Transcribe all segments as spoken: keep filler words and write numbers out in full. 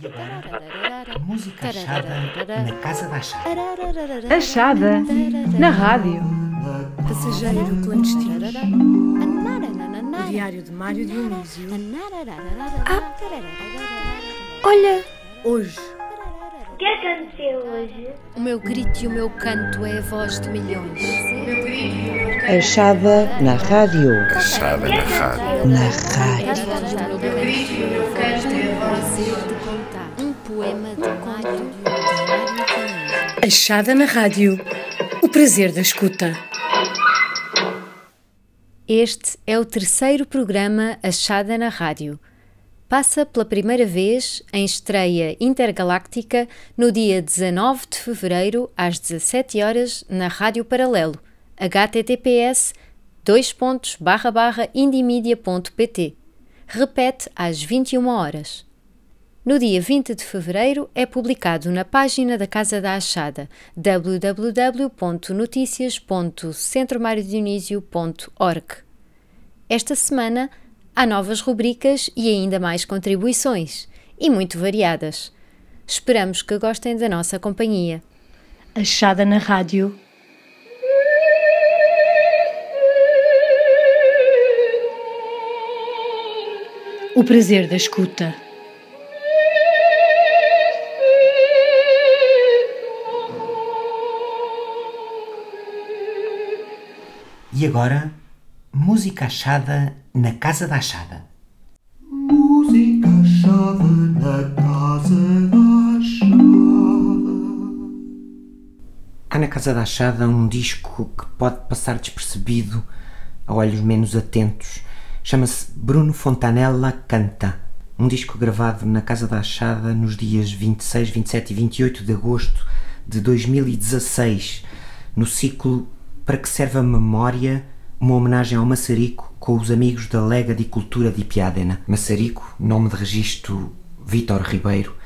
E agora, música achada na Casa da Achada. Achada na rádio. Passageiro clandestino. O diário de Mário Dionísio. Ah, olha, Hoje. O que aconteceu hoje? O meu grito e o meu canto é a voz de milhões. Achada na rádio. Achada na rádio. Na rádio. Um poema de Mário Dionísio. Achada na rádio. O prazer da escuta. Este é o terceiro programa Achada na Rádio. Passa pela primeira vez em estreia intergaláctica no dia dezanove de fevereiro às dezassete horas na Rádio Paralelo, h t t p s dois pontos barra barra indimedia ponto p t. Repete às vinte e uma horas. No dia vinte de fevereiro é publicado na página da Casa da Achada, w w w ponto noticias ponto centro mário dionísio ponto org. Esta semana há novas rubricas e ainda mais contribuições, e muito variadas. Esperamos que gostem da nossa companhia. Achada na rádio. O prazer da escuta. E agora, música achada na Casa da Achada. Música achada na Casa da Achada. Há na Casa da Achada um disco que pode passar despercebido a olhos menos atentos. Chama-se Bruno Fontanella Canta. Um disco gravado na Casa da Achada nos dias vinte e seis, vinte e sete e vinte e oito de agosto de dois mil e dezasseis, no ciclo Para que serve a memória, uma homenagem ao Massarico com os amigos da Lega de Cultura de Piadena. Massarico, nome de registro Vítor Ribeiro,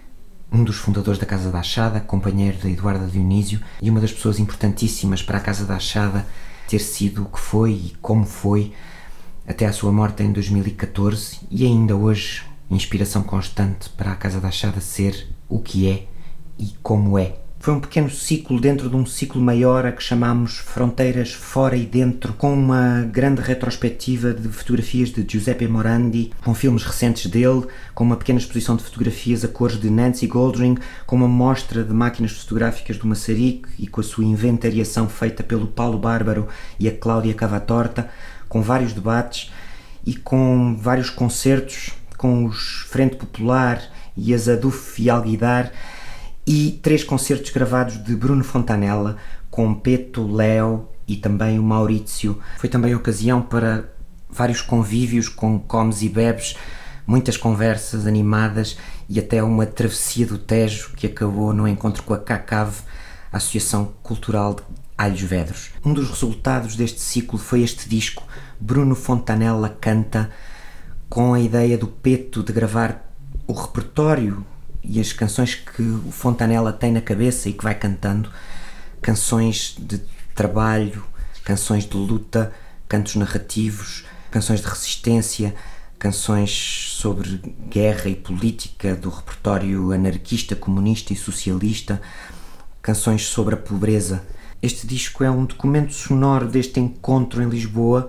um dos fundadores da Casa da Achada, companheiro da Eduarda Dionísio e uma das pessoas importantíssimas para a Casa da Achada ter sido o que foi e como foi até à sua morte em dois mil e catorze, e ainda hoje inspiração constante para a Casa da Achada ser o que é e como é. Foi um pequeno ciclo dentro de um ciclo maior a que chamamos Fronteiras Fora e Dentro, com uma grande retrospectiva de fotografias de Giuseppe Morandi, com filmes recentes dele, com uma pequena exposição de fotografias a cores de Nancy Goldring, com uma mostra de máquinas fotográficas do Massarico e com a sua inventariação feita pelo Paulo Bárbaro e a Cláudia Cavatorta, com vários debates e com vários concertos com os Frente Popular e as Aduf e Alguidar, e três concertos gravados de Bruno Fontanella com Peto, Léo e também o Maurício. Foi também ocasião para vários convívios com comes e bebes, muitas conversas animadas e até uma travessia do Tejo que acabou no encontro com a CACAV, a Associação Cultural de Alhos Vedros. Um dos resultados deste ciclo foi este disco, Bruno Fontanella Canta, com a ideia do Peto de gravar o repertório e as canções que o Fontanella tem na cabeça e que vai cantando, canções de trabalho, canções de luta, cantos narrativos, canções de resistência, canções sobre guerra e política do repertório anarquista, comunista e socialista, canções sobre a pobreza. Este disco é um documento sonoro deste encontro em Lisboa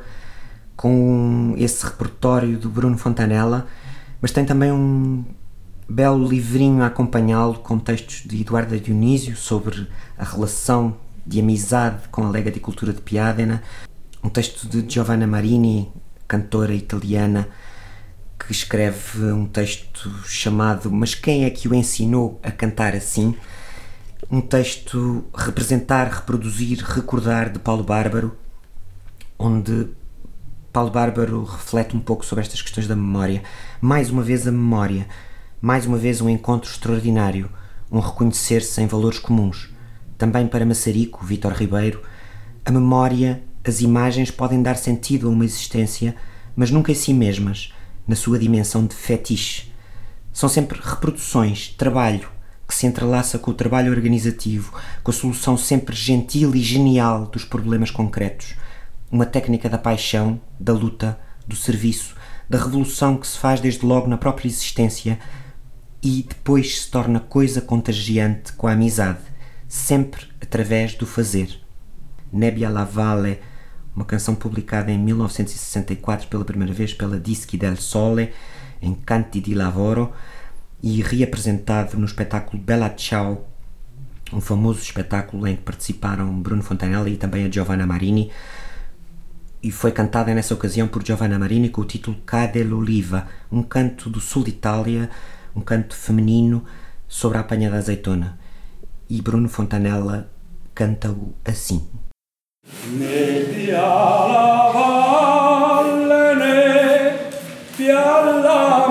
com esse repertório do Bruno Fontanella, mas tem também um belo livrinho a acompanhá-lo com textos de Eduarda Dionísio sobre a relação de amizade com a Lega de Cultura de Piadena, um texto de Giovanna Marini, cantora italiana, que escreve um texto chamado Mas quem é que o ensinou a cantar assim? Um texto Representar, Reproduzir, Recordar, de Paulo Bárbaro, onde Paulo Bárbaro reflete um pouco sobre estas questões da memória. Mais uma vez a memória, mais uma vez um encontro extraordinário, um reconhecer-se em valores comuns. Também para Massarico, Vítor Ribeiro, a memória, as imagens podem dar sentido a uma existência, mas nunca em si mesmas, na sua dimensão de fetiche. São sempre reproduções, trabalho, que se entrelaça com o trabalho organizativo, com a solução sempre gentil e genial dos problemas concretos. Uma técnica da paixão, da luta, do serviço, da revolução que se faz desde logo na própria existência, e depois se torna coisa contagiante com a amizade, sempre através do fazer. Nebbia alla Valle, uma canção publicada em mil novecentos e sessenta e quatro pela primeira vez pela Dischi del Sole, em Canti di Lavoro, e reapresentado no espetáculo Bella Ciao, um famoso espetáculo em que participaram Bruno Fontanella e também a Giovanna Marini, e foi cantada nessa ocasião por Giovanna Marini com o título Cade l'Oliva, um canto do sul de Itália, um canto feminino sobre a apanha da azeitona. E Bruno Fontanella canta-o assim. Nebbia alla valle, nebbia alla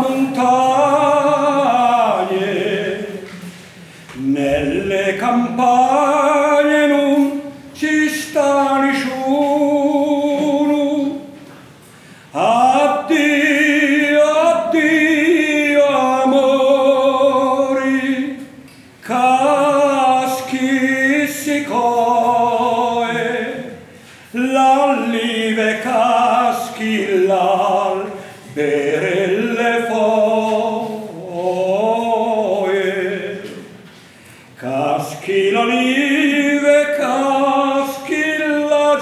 montagne, nelle campagne non ci sta nessuno. Addio, addio amori, caschi si coe, l'allive caschi l'alberelle foie, caschi l'olive, caschi la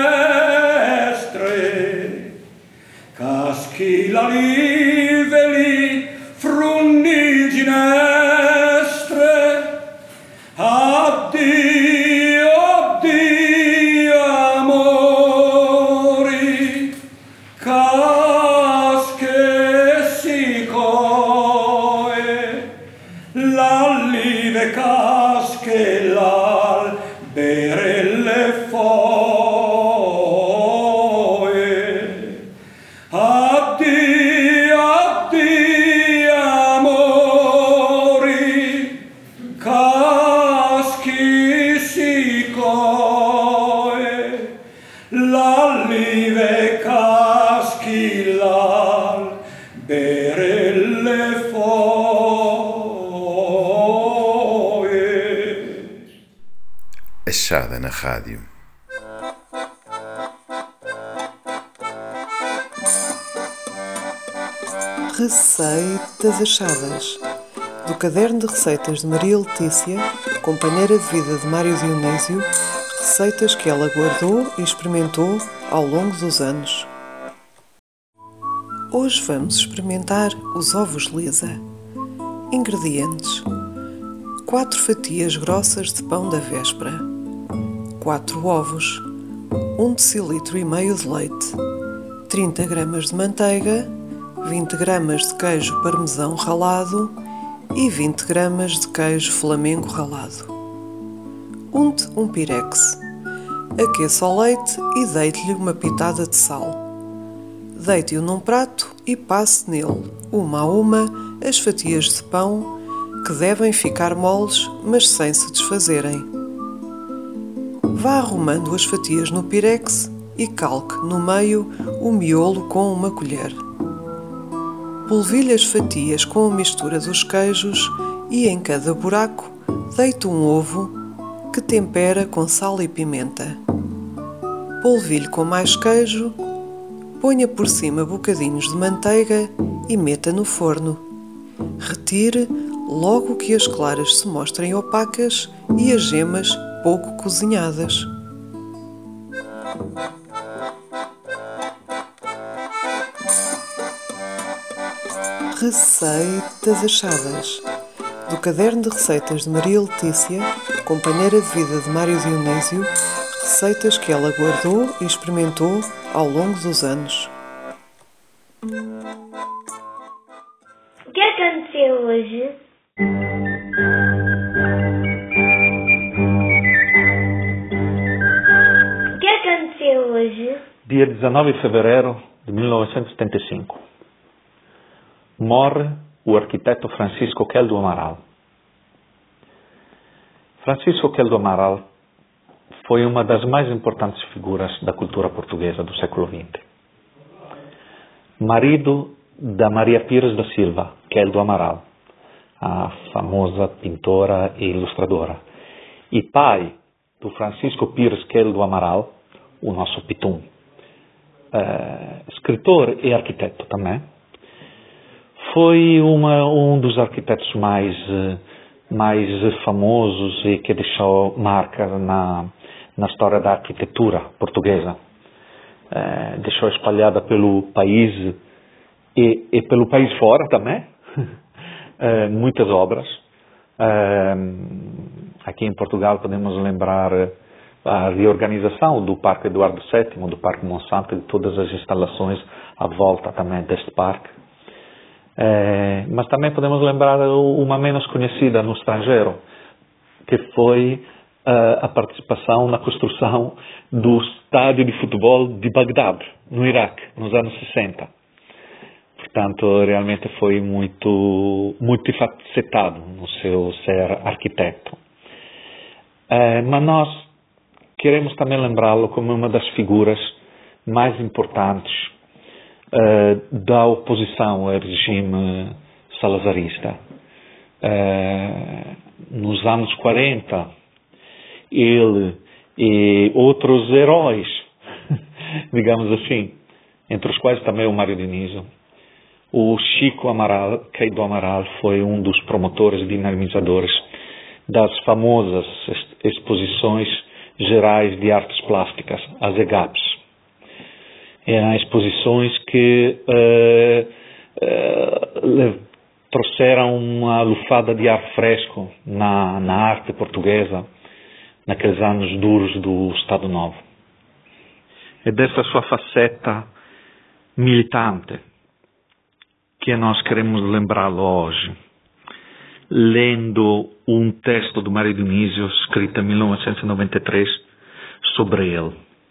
ginestre, caschi l'olive li frunni ginestre. Addio, addio amori, casche si coe, l'allive casche l'alberelle foie. Addio, addio amori, caschi si coe, l'allive caschi l'alberelle foie. Achada na Rádio. Receitas achadas. Do caderno de receitas de Maria Letícia, companheira de vida de Mário Dionísio, receitas que ela guardou e experimentou ao longo dos anos. Hoje vamos experimentar os ovos Lisa. Ingredientes: quatro fatias grossas de pão da véspera, quatro ovos, um decilitro e meio de leite, trinta gramas de manteiga, vinte gramas de queijo parmesão ralado e vinte gramas de queijo flamengo ralado. Unte um pirex. Aqueça o leite e deite-lhe uma pitada de sal. Deite-o num prato e passe nele, uma a uma, as fatias de pão, que devem ficar moles, mas sem se desfazerem. Vá arrumando as fatias no pirex e calque no meio o miolo com uma colher. Polvilhe as fatias com a mistura dos queijos e em cada buraco deite um ovo que tempera com sal e pimenta. Polvilhe com mais queijo, ponha por cima bocadinhos de manteiga e meta no forno. Retire logo que as claras se mostrem opacas e as gemas pouco cozinhadas. Receitas achadas. Do caderno de receitas de Maria Letícia, companheira de vida de Mário Dionísio, receitas que ela guardou e experimentou ao longo dos anos. O que aconteceu hoje? O que aconteceu hoje? Dia dezenove de fevereiro de mil novecentos e setenta e cinco. Morre o arquiteto Francisco Quel do Amaral. Francisco Quel do Amaral foi uma das mais importantes figuras da cultura portuguesa do século vinte. Marido da Maria Pires da Silva Quel do Amaral, a famosa pintora e ilustradora, e pai do Francisco Pires Quel do Amaral, o nosso Pitum, uh, escritor e arquiteto também, foi uma, um dos arquitetos mais, mais famosos e que deixou marca na, na história da arquitetura portuguesa. É, deixou espalhada pelo país e, e pelo país fora também, é, muitas obras. É, aqui em Portugal podemos lembrar a reorganização do Parque Eduardo sétimo, do Parque Monsanto e de todas as instalações à volta também deste parque. É, mas também podemos lembrar uma menos conhecida no estrangeiro, que foi uh, a participação na construção do estádio de futebol de Bagdade, no Iraque, nos anos sessenta. Portanto, realmente foi muito multifacetado no seu ser arquiteto. É, mas nós queremos também lembrá-lo como uma das figuras mais importantes uh, da oposição ao regime salazarista. Uh, nos anos quarenta, ele e outros heróis, digamos assim, entre os quais também o Mário Dionísio, o Chico Amaral, Keio do Amaral, foi um dos promotores e dinamizadores das famosas exposições gerais de artes plásticas, as EGAPs. Eram exposições que uh, uh, trouxeram uma lufada de ar fresco na, na arte portuguesa naqueles anos duros do Estado Novo. É dessa sua faceta militante que nós queremos lembrá-lo hoje, lendo um texto do Mário Dionísio, escrito em mil novecentos e noventa e três, sobre ele.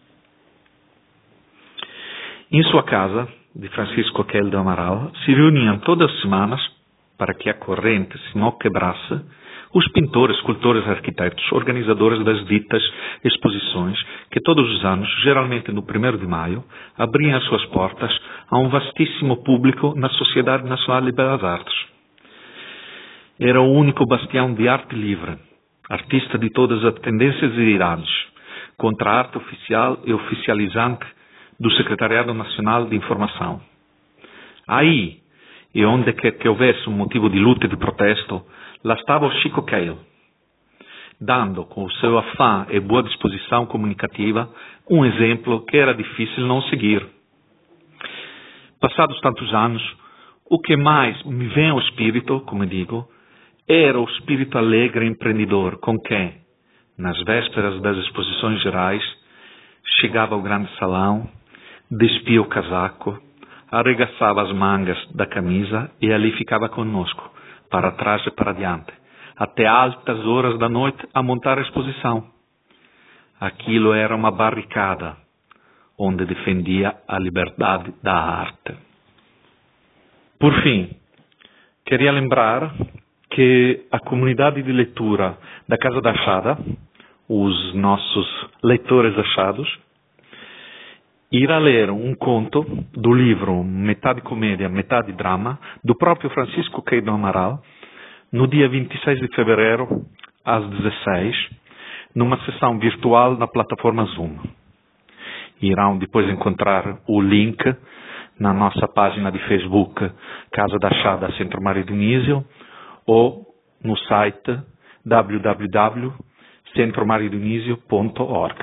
Em sua casa, de Francisco Keio do Amaral, se reuniam todas as semanas, para que a corrente se não quebrasse, os pintores, escultores e arquitetos, organizadores das ditas exposições, que todos os anos, geralmente no primeiro de maio, abriam as suas portas a um vastíssimo público na Sociedade Nacional de Belas Artes. Era o único bastião de arte livre, artista de todas as tendências e idades, contra a arte oficial e oficializante do Secretariado Nacional de Informação. Aí, e onde quer que houvesse um motivo de luta e de protesto, lá estava o Chico Keio, dando, com o seu afã e boa disposição comunicativa, um exemplo que era difícil não seguir. Passados tantos anos, o que mais me vem ao espírito, como digo, era o espírito alegre e empreendedor com que, nas vésperas das exposições gerais, chegava ao grande salão, despia o casaco, arregaçava as mangas da camisa e ali ficava conosco, para trás e para diante, até altas horas da noite a montar a exposição. Aquilo era uma barricada, onde defendia a liberdade da arte. Por fim, queria lembrar que a comunidade de leitura da Casa da Achada, os nossos leitores achados, irá ler um conto do livro Metade Comédia, Metade Drama, do próprio Francisco Keio do Amaral, no dia vinte e seis de fevereiro, às dezesseis, numa sessão virtual na plataforma Zoom. Irão depois encontrar o link na nossa página de Facebook Casa da Achada Centro Mário Dionísio ou no site w w w ponto centro mário dionísio ponto org.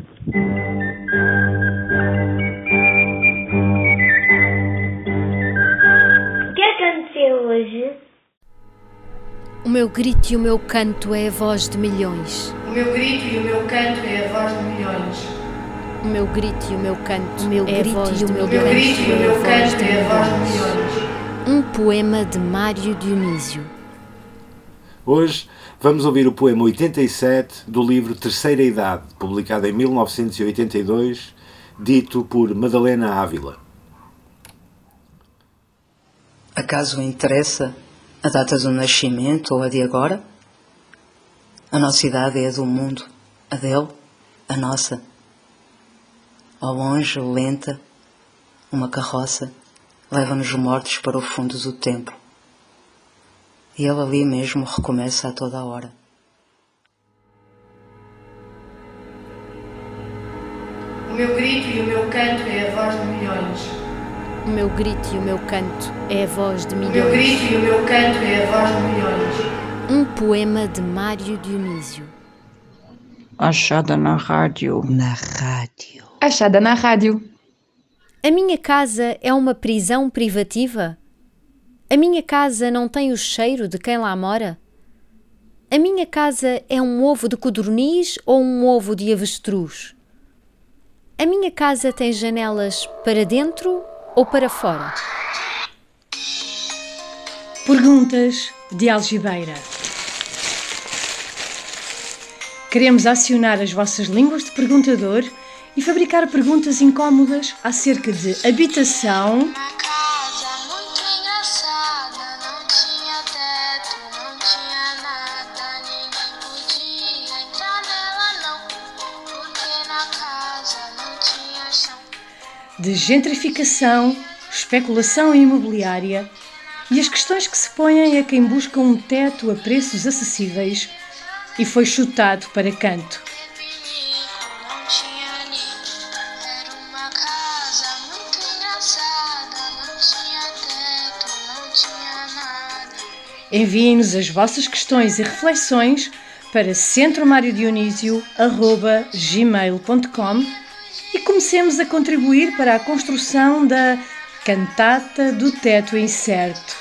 O que aconteceu hoje? O meu grito e o meu canto é a voz de milhões. O meu grito e o meu canto é a voz de milhões. O meu grito e o meu canto O meu é a grito voz e o de meu O meu milhões. grito e o meu canto é a voz de milhões. Um poema de Mário Dionísio. Hoje vamos ouvir o poema oitenta e sete do livro Terceira Idade, publicado em mil novecentos e oitenta e dois, dito por Madalena Ávila. Acaso interessa a data do nascimento ou a de agora? A nossa idade é a do mundo, a dele, a nossa. Ao longe, lenta, uma carroça leva-nos mortos para o fundo do tempo. E ele ali mesmo recomeça a toda a hora. O meu grito e o meu canto é a voz de milhões. O meu grito e o meu canto é a voz de O milhões. meu grito e o meu canto é a voz de milhões. Um poema de Mário Dionísio. Achada na rádio. Na rádio. Achada na rádio. A minha casa é uma prisão privativa? A minha casa não tem o cheiro de quem lá mora? A minha casa é um ovo de codorniz ou um ovo de avestruz? A minha casa tem janelas para dentro ou para fora? Perguntas de Algibeira. Queremos acionar as vossas línguas de perguntador e fabricar perguntas incómodas acerca de habitação, de gentrificação, especulação imobiliária e as questões que se põem a quem busca um teto a preços acessíveis e foi chutado para canto. Enviem-nos as vossas questões e reflexões para centro mário dionísio arroba gmail ponto com e comecemos a contribuir para a construção da Cantata do Teto Incerto.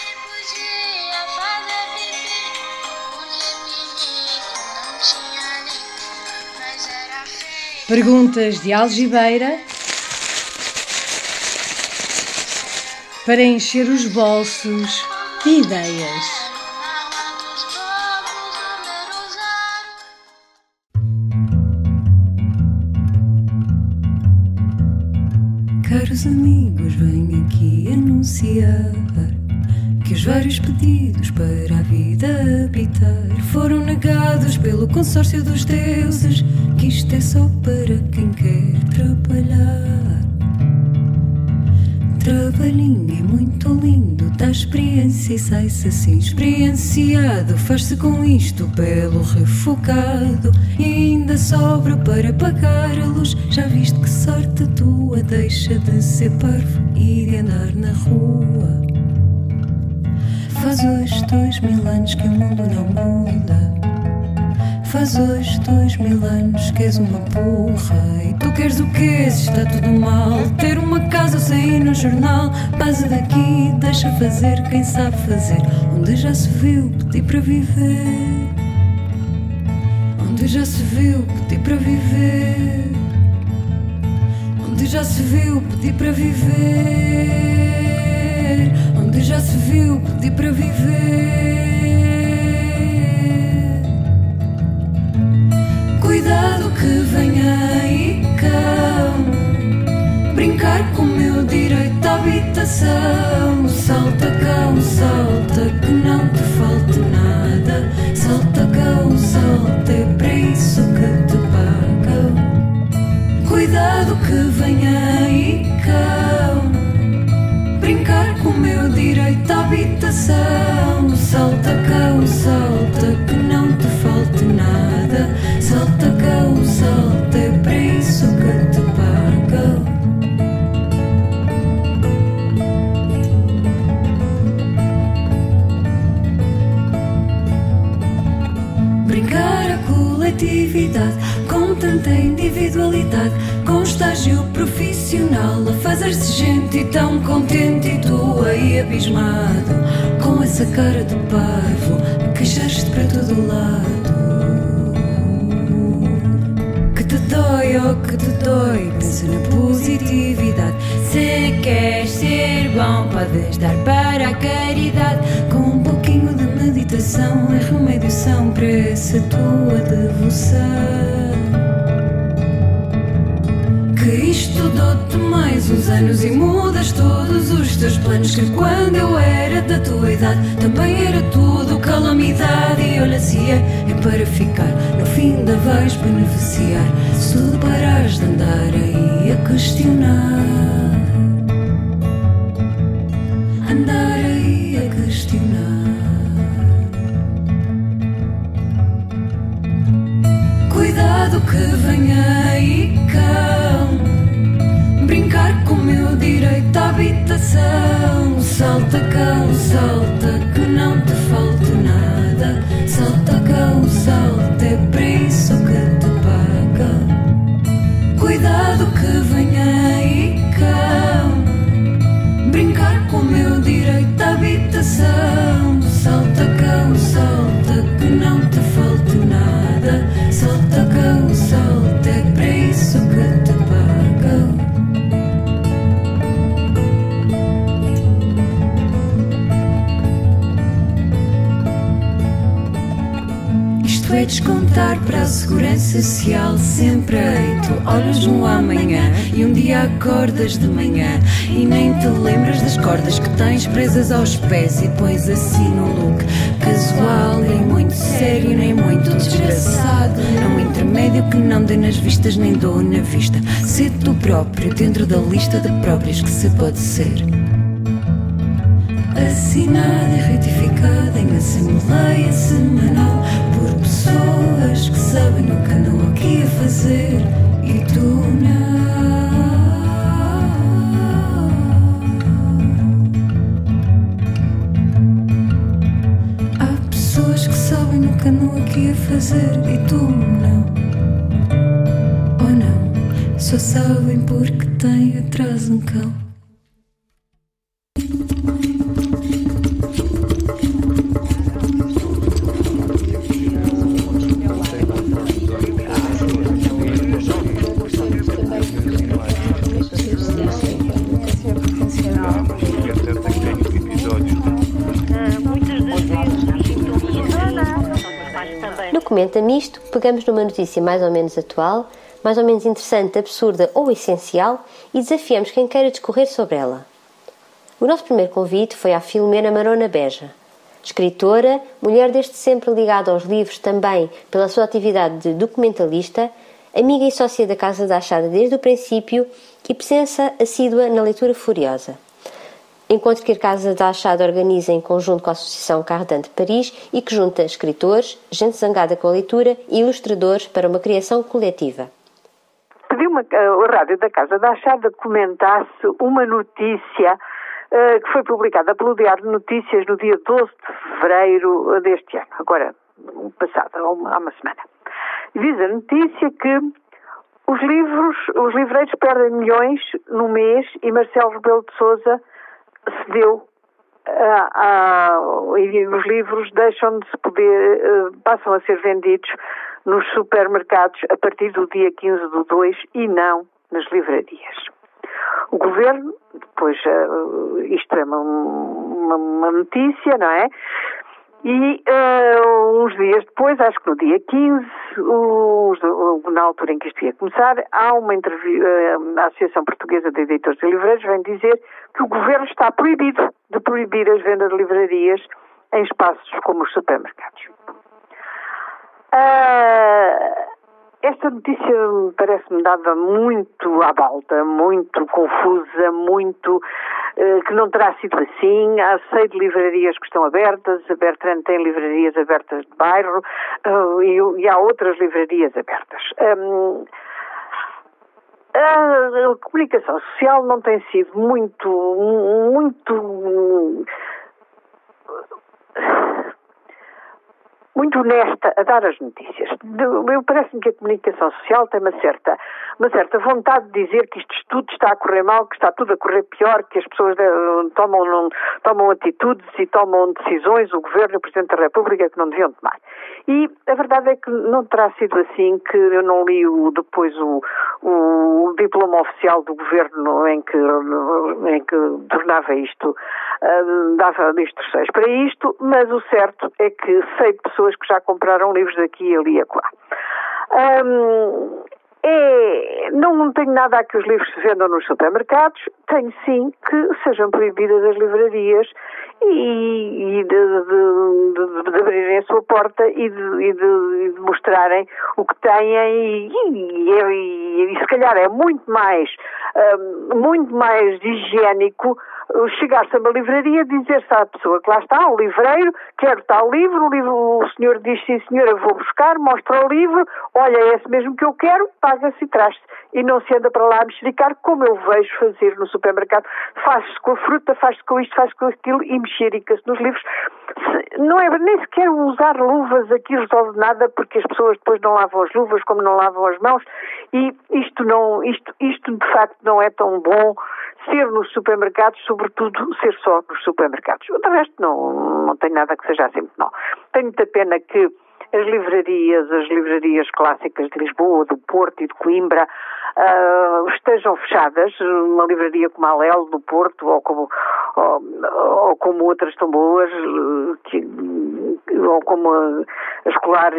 Perguntas de Algibeira para encher os bolsos de ideias. Caros amigos, venho aqui anunciar que os vários pedidos para a vida habitar foram negados pelo consórcio dos deuses, que isto é só para quem quer trabalhar. Trabalhinho é muito lindo, dá experiência e sai-se assim experienciado. Faz-se com isto belo refogado e ainda sobra para pagar a luz. Já viste que sorte tua, deixa de ser parvo e de andar na rua. Faz hoje dois mil anos que o mundo não muda. Faz hoje dois mil anos que és uma porra. E tu queres o quê se está tudo mal? Ter uma casa, sair no jornal. Passa daqui, deixa fazer quem sabe fazer. Onde já se viu pedir para viver. Onde já se viu pedir para viver. Onde já se viu pedir para viver. Onde já se viu pedir para viver. Cuidado que venha aí cão brincar com o meu direito à habitação. Salta cão, salta que não te falte nada. Salta cão, salta, é para isso que te pagam. Cuidado que venha aí cão brincar com o meu direito à habitação. Salta cão, salta que não te falte nada. Salta cão, salta, é para isso que te pagam. Brincar a coletividade com tanta individualidade, com estágio profissional a fazer-se gente e tão contente e tu aí abismado, com essa cara de parvo a queixar-te para todo lado. Que te dói, oh que te dói, pensa na positividade. Se queres ser bom podes dar para a caridade. Com um pouquinho de meditação é remédio são para essa tua devoção. Que isto dou-te mais uns anos e mudas todos os teus planos. Que quando eu era da tua idade também era tudo calamidade. E olha se é, é para ficar, no fim ainda vais beneficiar. Se tu parares de andar aí a questionar. Andar aí a questionar. Cuidado que venha aí cão brincar com o meu direito à habitação. salta cão, salta, que não te falte nada. Salta cão, salta, é por isso que te paga. Cuidado que venha aí cão, brincar com o meu direito à habitação. Salta cão, salta, que não te falte nada. Salta cão, salta, é por isso que te paga. Isto é descontar para a segurança social sempre eito. Olhas no amanhã e um dia acordas de manhã e nem te lembras das cordas que tens presas aos pés e pões assim no look casual, nem muito sério, nem muito desgraçado. Não intermédio que não dê nas vistas, nem dou na vista. Ser tu próprio dentro da lista de próprios que se pode ser. Assinada e retificada em assembleia semanal por pessoas que sabem o que andam aqui a fazer e tu não. Há pessoas que sabem o que andam aqui a fazer e tu não. Ou não, só sabem porque têm atrás um cão. No Comenta-me Isto, pegamos numa notícia mais ou menos atual, mais ou menos interessante, absurda ou essencial e desafiamos quem queira discorrer sobre ela. O nosso primeiro convite foi à Filomena Marona Beja, escritora, mulher desde sempre ligada aos livros também pela sua atividade de documentalista, amiga e sócia da Casa da Achada desde o princípio e presença assídua na leitura furiosa. Encontro que a Casa da Achada organiza em conjunto com a Associação Cardan de Paris e que junta escritores, gente zangada com a leitura e ilustradores para uma criação coletiva. Pediu-me a rádio da Casa da Achada comentasse uma notícia uh, que foi publicada pelo Diário de Notícias no dia doze de fevereiro deste ano, agora, passado, há uma, há uma semana. Diz a notícia que os livros, os livreiros perdem milhões no mês e Marcelo Rebelo de Sousa cedeu a, a, e os livros deixam de se poder, uh, passam a ser vendidos nos supermercados a partir do dia quinze do dois e não nas livrarias. O governo, depois, uh, isto é uma, uma, uma notícia, não é? E uh, uns dias depois, acho que no dia quinze, os, na altura em que isto ia começar, há uma entrevista, uh, a Associação Portuguesa de Editores e Livreiros vem dizer que o governo está proibido de proibir as vendas de livrarias em espaços como os supermercados. Uh, esta notícia parece-me dada muito à balda, muito confusa, muito uh, que não terá sido assim. Há seis livrarias que estão abertas, a Bertrand tem livrarias abertas de bairro uh, e, e há outras livrarias abertas. Um, a comunicação social não tem sido muito, muito, muito honesta a dar as notícias. Eu parece-me que a comunicação social tem uma certa, uma certa vontade de dizer que isto tudo está a correr mal, que está tudo a correr pior, que as pessoas tomam, não, tomam atitudes e tomam decisões, o Governo e o Presidente da República, que não deviam tomar. E a verdade é que não terá sido assim, que eu não li o, depois o, o diploma oficial do Governo em que, em que tornava isto, uh, dava instruções para isto, mas o certo é que sei de pessoas que já compraram livros daqui, ali e acolá. Um, é, não tenho nada a que os livros se vendam nos supermercados, tenho sim que sejam proibidas as livrarias e, e de, de, de, de abrirem a sua porta e de, e de, e de mostrarem o que têm e, e, e, e se calhar é muito mais, um, muito mais higiênico chegar-se a uma livraria, dizer-se à pessoa que lá está, o livreiro, quero tal livro, o, livro, o senhor diz, sim senhora, vou buscar, mostra o livro, olha, é esse mesmo que eu quero, paga-se e traz-se. E não se anda para lá a mexericar, como eu vejo fazer no supermercado. Faz-se com a fruta, faz-se com isto, faz-se com aquilo e mexerica-se nos livros. Se, não é nem sequer usar luvas aqui resolve nada, porque as pessoas depois não lavam as luvas como não lavam as mãos, e isto, não, isto, isto de facto não é tão bom ser nos supermercados, sobretudo ser só nos supermercados. De resto não, não tem nada que seja assim muito mal. Tenho muita pena que as livrarias, as livrarias clássicas de Lisboa, do Porto e de Coimbra uh, estejam fechadas. Uma livraria como a Alel do Porto ou como, ou, ou como outras tão boas, que, ou como a, a Escolar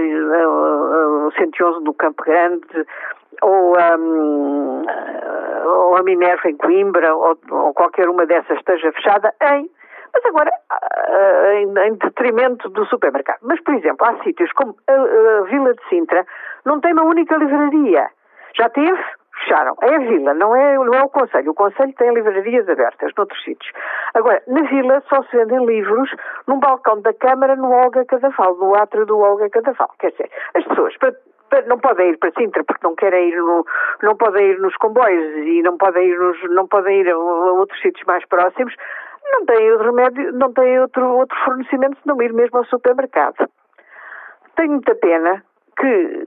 o cento e onze do Campo Grande, ou, um, ou a Minerva em Coimbra, ou, ou qualquer uma dessas esteja fechada em mas agora em, em detrimento do supermercado. Mas, por exemplo, há sítios como a, a Vila de Sintra, não tem uma única livraria. Já teve, fecharam. É a Vila, não é, não é o Conselho. O Conselho tem livrarias abertas noutros sítios. Agora, na Vila só se vendem livros num balcão da Câmara no Olga Cadaval, no átrio do Olga Cadaval. Quer dizer, as pessoas para, para, não podem ir para Sintra porque não querem ir no, não podem ir nos comboios e não podem ir, nos, não podem ir a, a outros sítios mais próximos. Não tem outro remédio, não tem outro, outro fornecimento senão ir mesmo ao supermercado. Tenho muita pena que,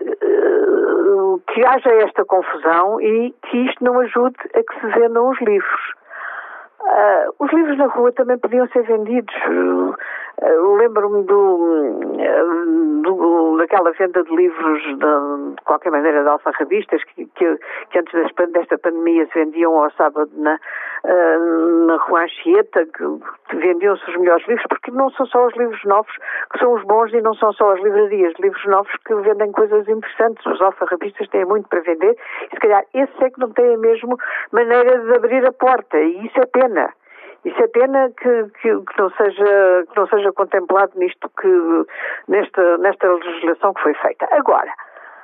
uh, que haja esta confusão e que isto não ajude a que se vendam os livros. Uh, os livros na rua também podiam ser vendidos. Uh, uh, lembro-me do, uh, do, daquela venda de livros, de, de qualquer maneira, de alfarrabistas, que, que, que antes das, desta pandemia se vendiam ao sábado na, uh, na Rua Anchieta, que vendiam-se os melhores livros, porque não são só os livros novos que são os bons e não são só as livrarias de livros novos que vendem coisas interessantes. Os alfarrabistas têm muito para vender e, se calhar, esse é que não tem a mesma maneira de abrir a porta, e isso é pena. Isso é pena que, que, que, não seja, que não seja contemplado nisto que, nesta, nesta legislação que foi feita. Agora,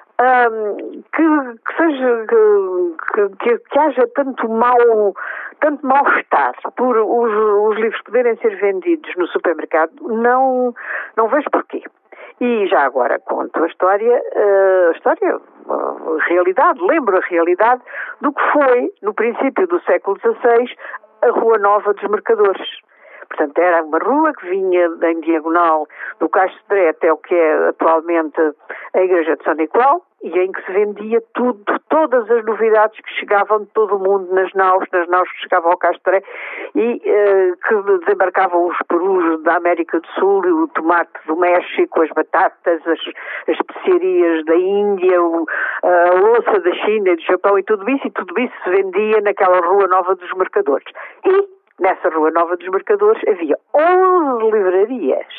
hum, que, que seja que, que, que haja tanto mal, tanto mal-estar por os, os livros poderem ser vendidos no supermercado, não, não vejo porquê. E já agora conto a história, a história, a realidade, lembro a realidade do que foi, no princípio do século dezasseis, a Rua Nova dos Mercadores. Portanto, era uma rua que vinha em diagonal do Cais de Sodré até o que é atualmente a Igreja de São Nicolau, e em que se vendia tudo, todas as novidades que chegavam de todo o mundo nas naus, nas naus que chegavam ao Cais de Sodré e eh, que desembarcavam os perus da América do Sul, o tomate do México, as batatas, as, as especiarias da Índia, o, a louça da China e do Japão e tudo isso, e tudo isso se vendia naquela Rua Nova dos Mercadores. E nessa Rua Nova dos Mercadores havia onze livrarias.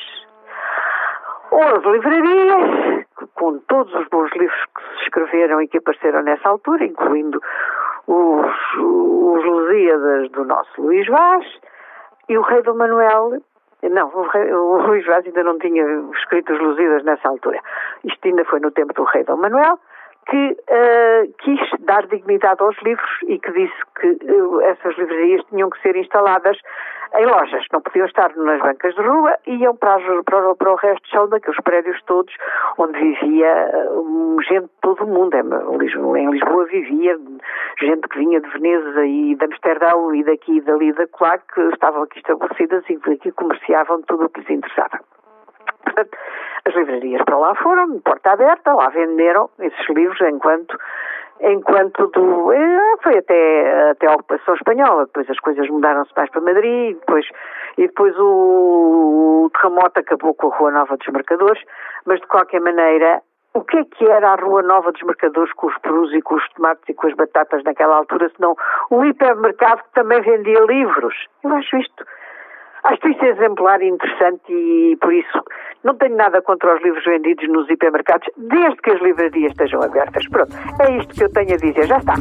onze livrarias, com todos os bons livros que se escreveram e que apareceram nessa altura, incluindo os, os Lusíadas do nosso Luís Vaz e o Rei Dom Manuel. Não, o, rei, o Luís Vaz ainda não tinha escrito os Lusíadas nessa altura. Isto ainda foi no tempo do Rei Dom Manuel, que uh, quis dar dignidade aos livros e que disse que uh, essas livrarias tinham que ser instaladas em lojas, não podiam estar nas bancas de rua, iam para, as, para, para o resto de chão daqueles prédios todos onde vivia um, gente de todo o mundo. Em Lisboa vivia gente que vinha de Veneza e de Amsterdão e daqui e dali e da lá, que estavam aqui estabelecidas e que aqui comerciavam tudo o que lhes interessava. Portanto, as livrarias para lá foram, de porta aberta, lá venderam esses livros enquanto, enquanto do, foi até, até a ocupação espanhola. Depois as coisas mudaram-se mais para Madrid, e depois, e depois o, o terremoto acabou com a Rua Nova dos Mercadores, mas de qualquer maneira, o que é que era a Rua Nova dos Mercadores com os perus e com os tomates e com as batatas naquela altura, senão um hipermercado que também vendia livros? Eu acho isto... Acho isso exemplar e interessante, e por isso não tenho nada contra os livros vendidos nos hipermercados, desde que as livrarias estejam abertas. Pronto, é isto que eu tenho a dizer. Já está.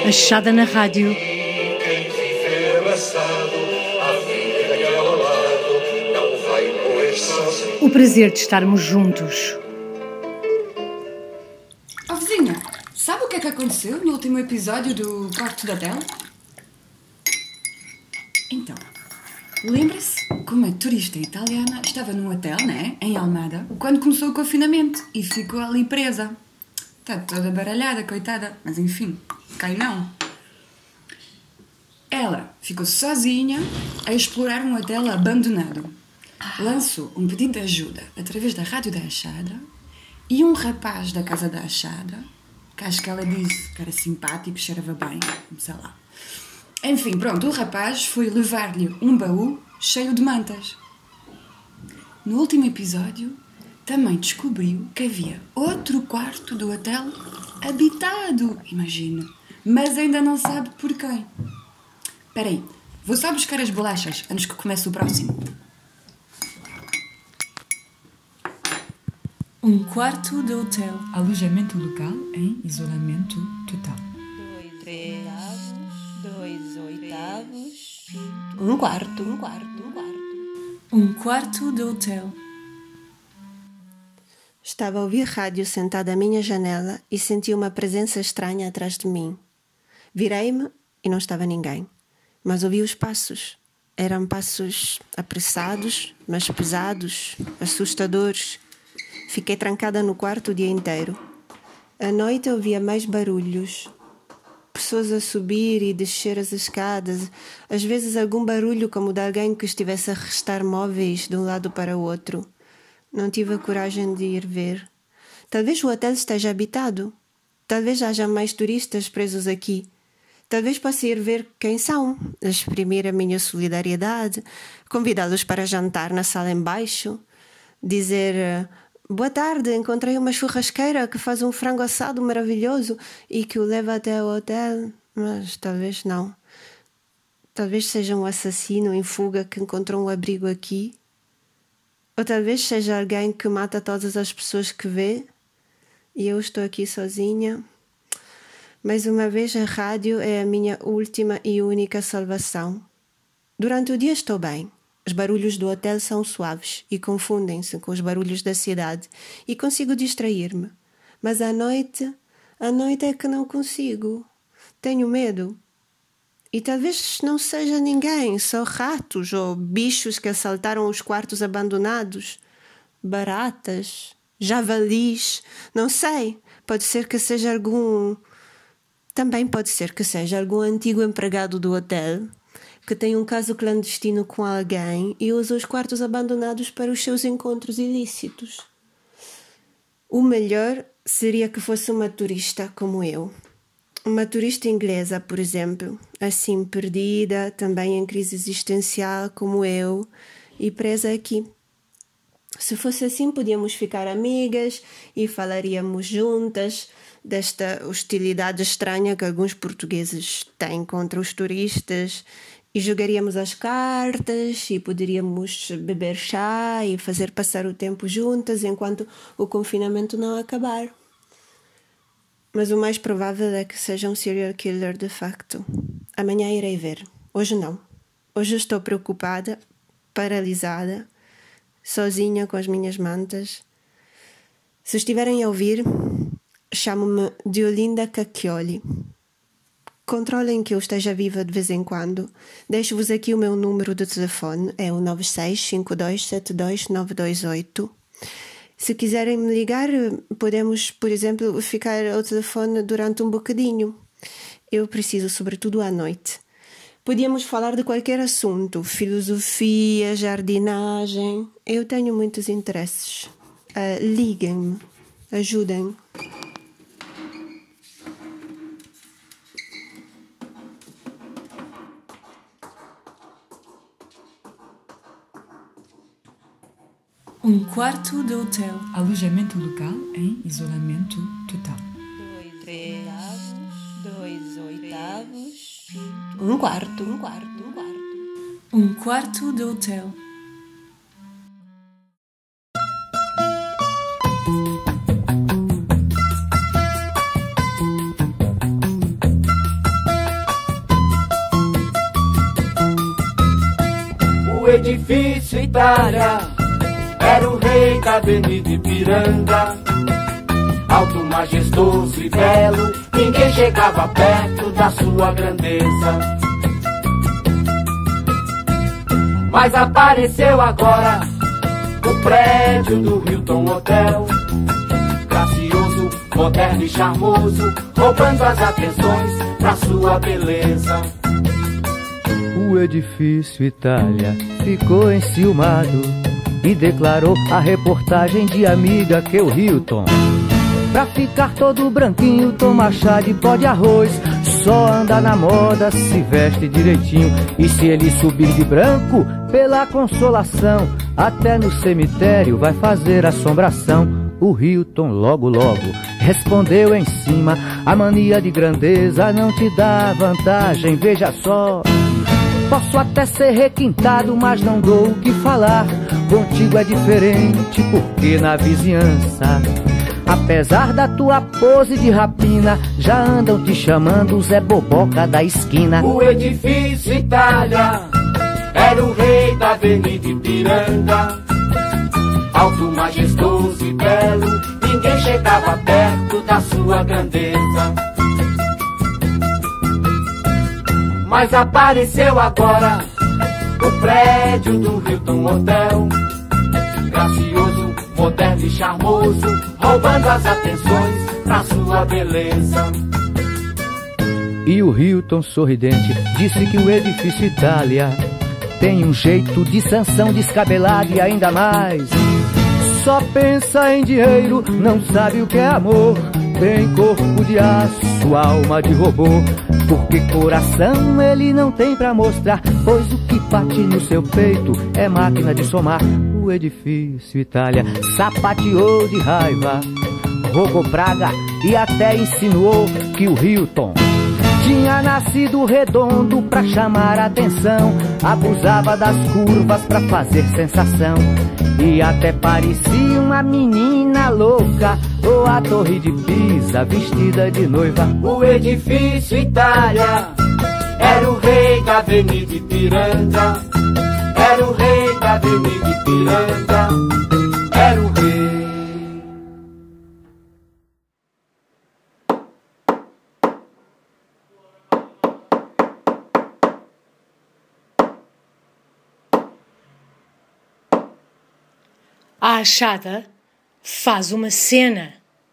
Achada na Rádio. O prazer de estarmos juntos. Oh, vizinha, sabe o que é que aconteceu no último episódio do Quarto de Hotel? Então, lembra-se que uma turista italiana estava num hotel, né, em Almada, quando começou o confinamento e ficou ali presa. Está toda baralhada, coitada, mas enfim, cai não. Ela ficou sozinha a explorar um hotel abandonado. Lançou um pedido de ajuda através da rádio da Achada e um rapaz da casa da Achada, que acho que ela disse que era simpático, cheirava bem, sei lá. Enfim, pronto, o rapaz foi levar-lhe um baú cheio de mantas. No último episódio, também descobriu que havia outro quarto do hotel habitado, imagino, mas ainda não sabe por quem. Espera aí, vou só buscar as bolachas antes que comece o próximo. Um quarto de hotel. Alojamento local em isolamento total. Dois oitavos, dois oitavos, um quarto, um quarto, um quarto. Um quarto de hotel. Estava a ouvir rádio sentada à minha janela e senti uma presença estranha atrás de mim. Virei-me e não estava ninguém, mas ouvi os passos. Eram passos apressados, mas pesados, assustadores. Fiquei trancada no quarto o dia inteiro. À noite ouvia mais barulhos. Pessoas a subir e descer as escadas. Às vezes algum barulho como de alguém que estivesse a arrastar móveis de um lado para o outro. Não tive a coragem de ir ver. Talvez o hotel esteja habitado. Talvez haja mais turistas presos aqui. Talvez possa ir ver quem são, exprimir a minha solidariedade, convidá-los para jantar na sala embaixo, dizer... Boa tarde, encontrei uma churrasqueira que faz um frango assado maravilhoso e que o leva até ao hotel, mas talvez não. Talvez seja um assassino em fuga que encontrou um abrigo aqui. Ou talvez seja alguém que mata todas as pessoas que vê e eu estou aqui sozinha. Mais uma vez a rádio é a minha última e única salvação. Durante o dia estou bem. Os barulhos do hotel são suaves e confundem-se com os barulhos da cidade e consigo distrair-me. Mas à noite, à noite é que não consigo. Tenho medo. E talvez não seja ninguém, só ratos ou bichos que assaltaram os quartos abandonados. Baratas, javalis, não sei. Pode ser que seja algum... Também pode ser que seja algum antigo empregado do hotel que tem um caso clandestino com alguém e usa os quartos abandonados para os seus encontros ilícitos. O melhor seria que fosse uma turista como eu. Uma turista inglesa, por exemplo, assim perdida, também em crise existencial como eu, e presa aqui. Se fosse assim, podíamos ficar amigas e falaríamos juntas desta hostilidade estranha que alguns portugueses têm contra os turistas. E jogaríamos as cartas e poderíamos beber chá e fazer passar o tempo juntas enquanto o confinamento não acabar. Mas o mais provável é que seja um serial killer de facto. Amanhã irei ver. Hoje não. Hoje estou preocupada, paralisada, sozinha com as minhas mantas. Se estiverem a ouvir, chamo-me Diolinda Cacchioli. Controlem que eu esteja viva de vez em quando. Deixo-vos aqui o meu número de telefone, é o nove seis cinco dois sete dois nove dois oito. Se quiserem me ligar, podemos, por exemplo, ficar ao telefone durante um bocadinho. Eu preciso, sobretudo à noite. Podíamos falar de qualquer assunto, filosofia, jardinagem. Eu tenho muitos interesses. Uh, liguem-me, ajudem. Um quarto de hotel. Alojamento local em isolamento total. Dois oitavos, dois oitavos, um quarto, um quarto, um quarto. Um quarto de hotel. O edifício Itália era o rei da Avenida Ipiranga, alto, majestoso e belo, ninguém chegava perto da sua grandeza. Mas apareceu agora o prédio do Hilton Hotel, gracioso, moderno e charmoso, roubando as atenções da sua beleza. O edifício Itália ficou enciumado e declarou a reportagem de amiga que o Hilton, pra ficar todo branquinho, toma chá de pó de arroz, só anda na moda, se veste direitinho. E se ele subir de branco, pela consolação, até no cemitério vai fazer assombração. O Hilton logo logo respondeu em cima: a mania de grandeza não te dá vantagem, veja só. Posso até ser requintado, mas não dou o que falar. Contigo é diferente, porque na vizinhança, apesar da tua pose de rapina, já andam te chamando Zé Boboca da esquina. O edifício Itália era o rei da Avenida Ipiranga, alto, majestoso e belo, ninguém chegava perto da sua grandeza. Mas apareceu agora o prédio do Hilton Hotel, gracioso, moderno e charmoso, roubando as atenções da sua beleza. E o Hilton, sorridente, disse que o edifício Itália tem um jeito de Sansão descabelado e ainda mais só pensa em dinheiro, não sabe o que é amor. Tem corpo de aço, alma de robô, porque coração ele não tem pra mostrar, pois o que bate no seu peito é máquina de somar. O edifício Itália sapateou de raiva, rogou praga e até insinuou que o Hilton tinha nascido redondo pra chamar atenção, abusava das curvas pra fazer sensação, e até parecia uma menina louca, ou a Torre de Pisa vestida de noiva. O edifício Itália era o rei da Avenida Ipiranga, era o rei da Avenida Ipiranga, era o rei. A Achada faz uma cena.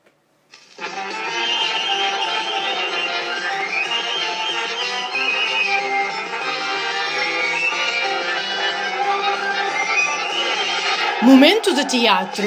Momento de teatro.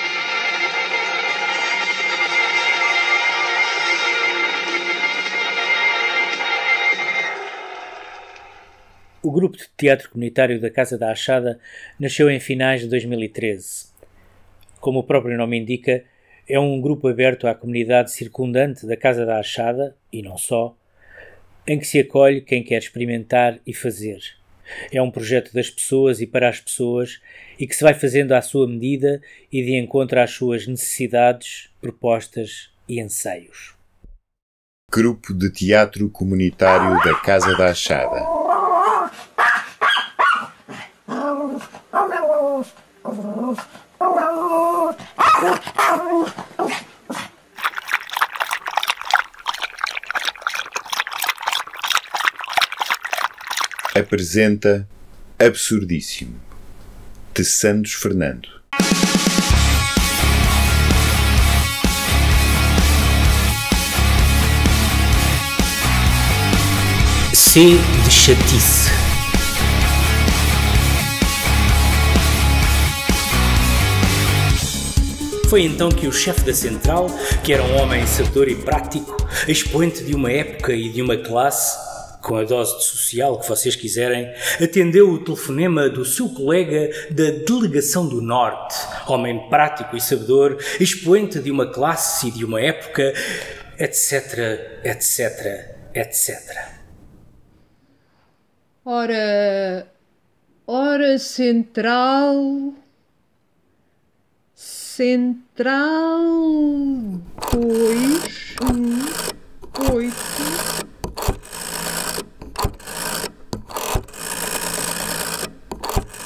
O grupo de teatro comunitário da Casa da Achada nasceu em finais de dois mil e treze. Como o próprio nome indica, é um grupo aberto à comunidade circundante da Casa da Achada, e não só, em que se acolhe quem quer experimentar e fazer. É um projeto das pessoas e para as pessoas, e que se vai fazendo à sua medida e de encontro às suas necessidades, propostas e anseios. Grupo de teatro comunitário da Casa da Achada. Apresenta Absurdíssimo, de Santos Fernando. C de chatice. Foi então que o chefe da central, que era um homem sabedor e prático, expoente de uma época e de uma classe, com a dose de social que vocês quiserem, atendeu o telefonema do seu colega da Delegação do Norte, homem prático e sabedor, expoente de uma classe e de uma época, etc, etc, etcétera. Ora, ora central, central, dois, um, oito...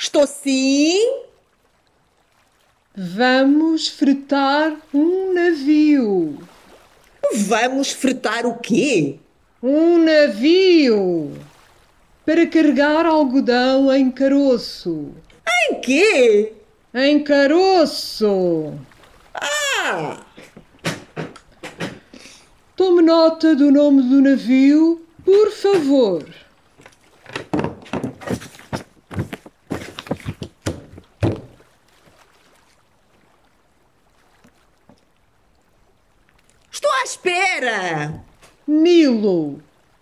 Estou sim. Vamos fretar um navio. Vamos fretar o quê? Um navio. Para carregar algodão em caroço. Em quê? Em caroço. Ah! Tome nota do nome do navio, por favor. Estou à espera. Nilo.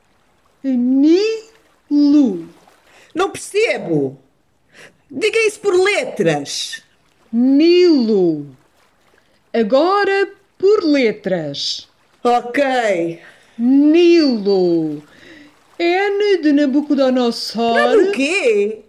Nilo. Não percebo. Diga isso por letras. Nilo. Agora por letras. Ok. Nilo. N de Nabucodonosor. Não, o quê?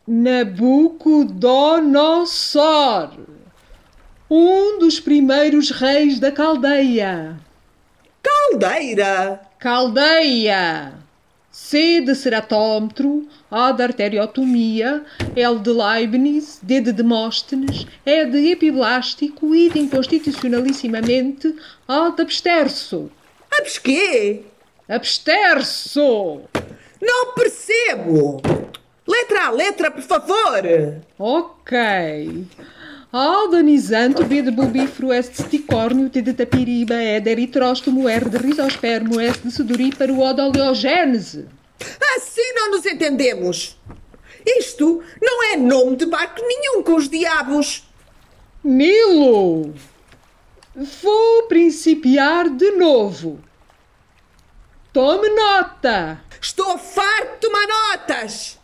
Nabucodonosor. Um dos primeiros reis da Caldeia. Caldeira? Caldeia. C de ceratómetro, A de arteriotomia, L de Leibniz, D de Demóstenes, E de epiblástico, I de inconstitucionalissimamente, A de absterço. Absquê? Absterço! Não percebo! Letra a letra, por favor! Ok. A de anisanto, B de bobífero, S de ceticórnio, T de tapiriba, E de eritróstomo, R de rizospermo, S de sudoríparo, O de oleogênese. Assim não nos entendemos. Isto não é nome de barco nenhum com os diabos. Nilo! Vou principiar de novo. Tome nota! Estou farto de tomar notas!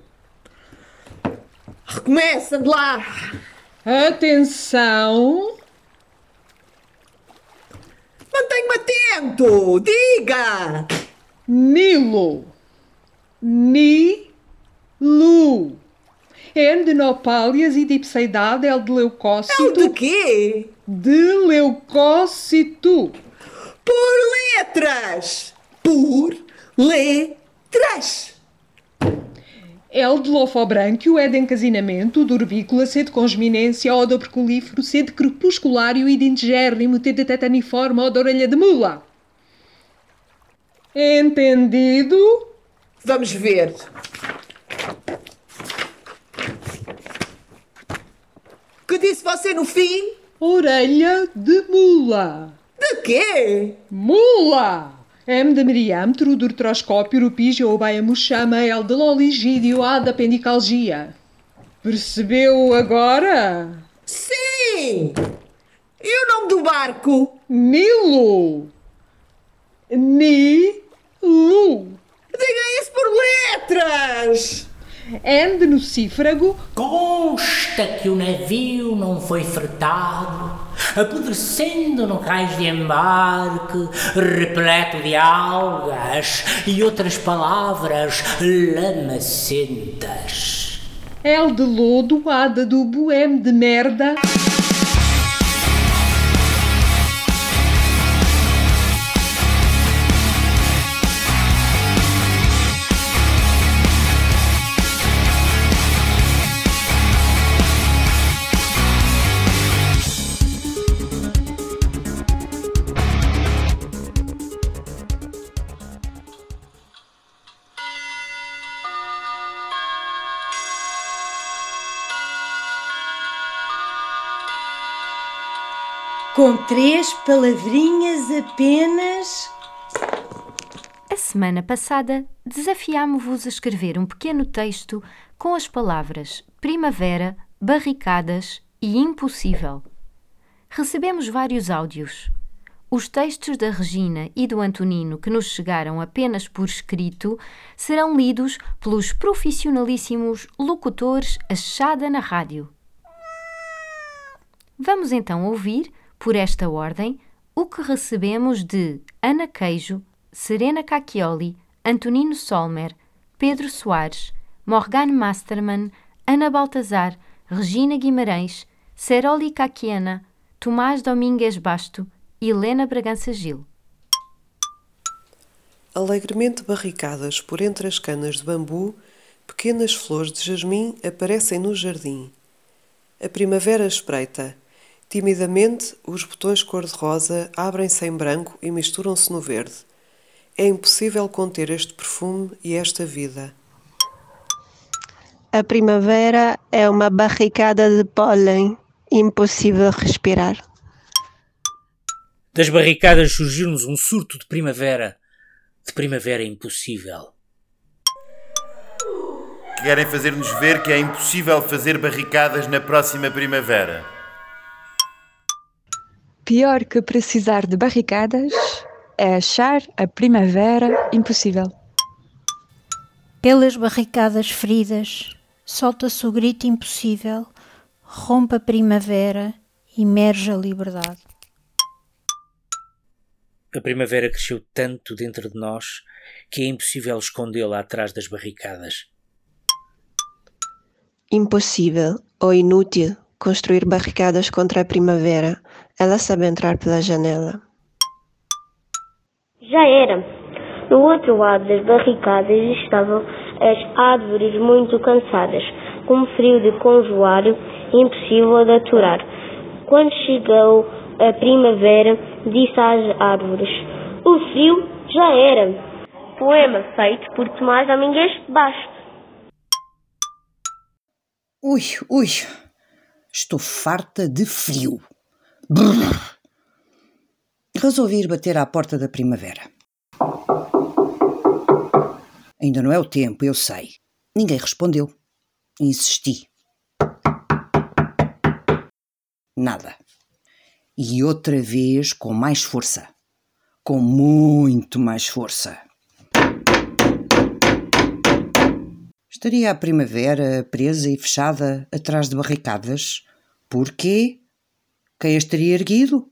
Recomeça, ande lá! Atenção! Mantenha-me atento! Diga! Nilo. Nilu. N de nopálias e de ipseidade, L de leucócito. L de quê? De leucócito. Por letras! Por letras! L de lofobrânquio, E de encasinamento, de orbícula, C de congeminência, O de operculífero, C de crepusculário, I de indigérrimo, T de tetaniforme, O de orelha de mula. Entendido? Vamos ver. Que disse você no fim? Orelha de mula. De quê? Mula! M de meriâmetro, de urtroscópio, urupígia ou baia-mochama, L de loligídio, A de apendicalgia. Percebeu agora? Sim! E o nome do barco? Nilo. Nilu. Diga isso por letras! N de nocífrago. Consta que o navio não foi fretado, apodrecendo no cais de embarque, repleto de algas e outras palavras lamacentas. L de lodo, A de adubo, M de merda. Com três palavrinhas apenas. A semana passada desafiámo-vos a escrever um pequeno texto com as palavras primavera, barricadas e impossível. Recebemos vários áudios. Os textos da Regina e do Antonino que nos chegaram apenas por escrito serão lidos pelos profissionalíssimos locutores Achada na Rádio. Vamos então ouvir, por esta ordem, o que recebemos de Ana Queijo, Serena Cacchioli, Antonino Solmer, Pedro Soares, Morgane Masterman, Ana Baltazar, Regina Guimarães, Seroli Caquiana, Tomás Domingues Basto e Helena Bragança Gil. Alegremente barricadas por entre as canas de bambu, Pequenas flores de jasmim aparecem no jardim. A primavera espreita. Timidamente, os botões cor-de-rosa abrem-se em branco e misturam-se no verde. É impossível conter este perfume e esta vida. A primavera é uma barricada de pólen. Impossível respirar. Das barricadas surgiu-nos um surto de primavera. De primavera impossível. Querem fazer-nos ver que é impossível fazer barricadas na próxima primavera. Pior que precisar de barricadas é achar a primavera impossível. Pelas barricadas feridas, solta-se o grito impossível, rompe a primavera, emerge a liberdade. A primavera cresceu tanto dentro de nós que é impossível escondê-la atrás das barricadas. Impossível ou inútil construir barricadas contra a primavera. Ela sabe entrar pela janela. Já era. No outro lado das barricadas estavam as árvores muito cansadas, com frio de congelar, impossível de aturar. Quando chegou a primavera, disse às árvores: o frio já era. Poema feito por Tomás Domingues Bastos. Ui, ui, estou farta de frio. Brrr. Resolvi ir bater à porta da primavera. Ainda não é o tempo, eu sei. Ninguém respondeu. Insisti. Nada. E outra vez com mais força. Com muito mais força. Estaria a primavera presa e fechada atrás de barricadas? Porquê? Quem a estaria erguido?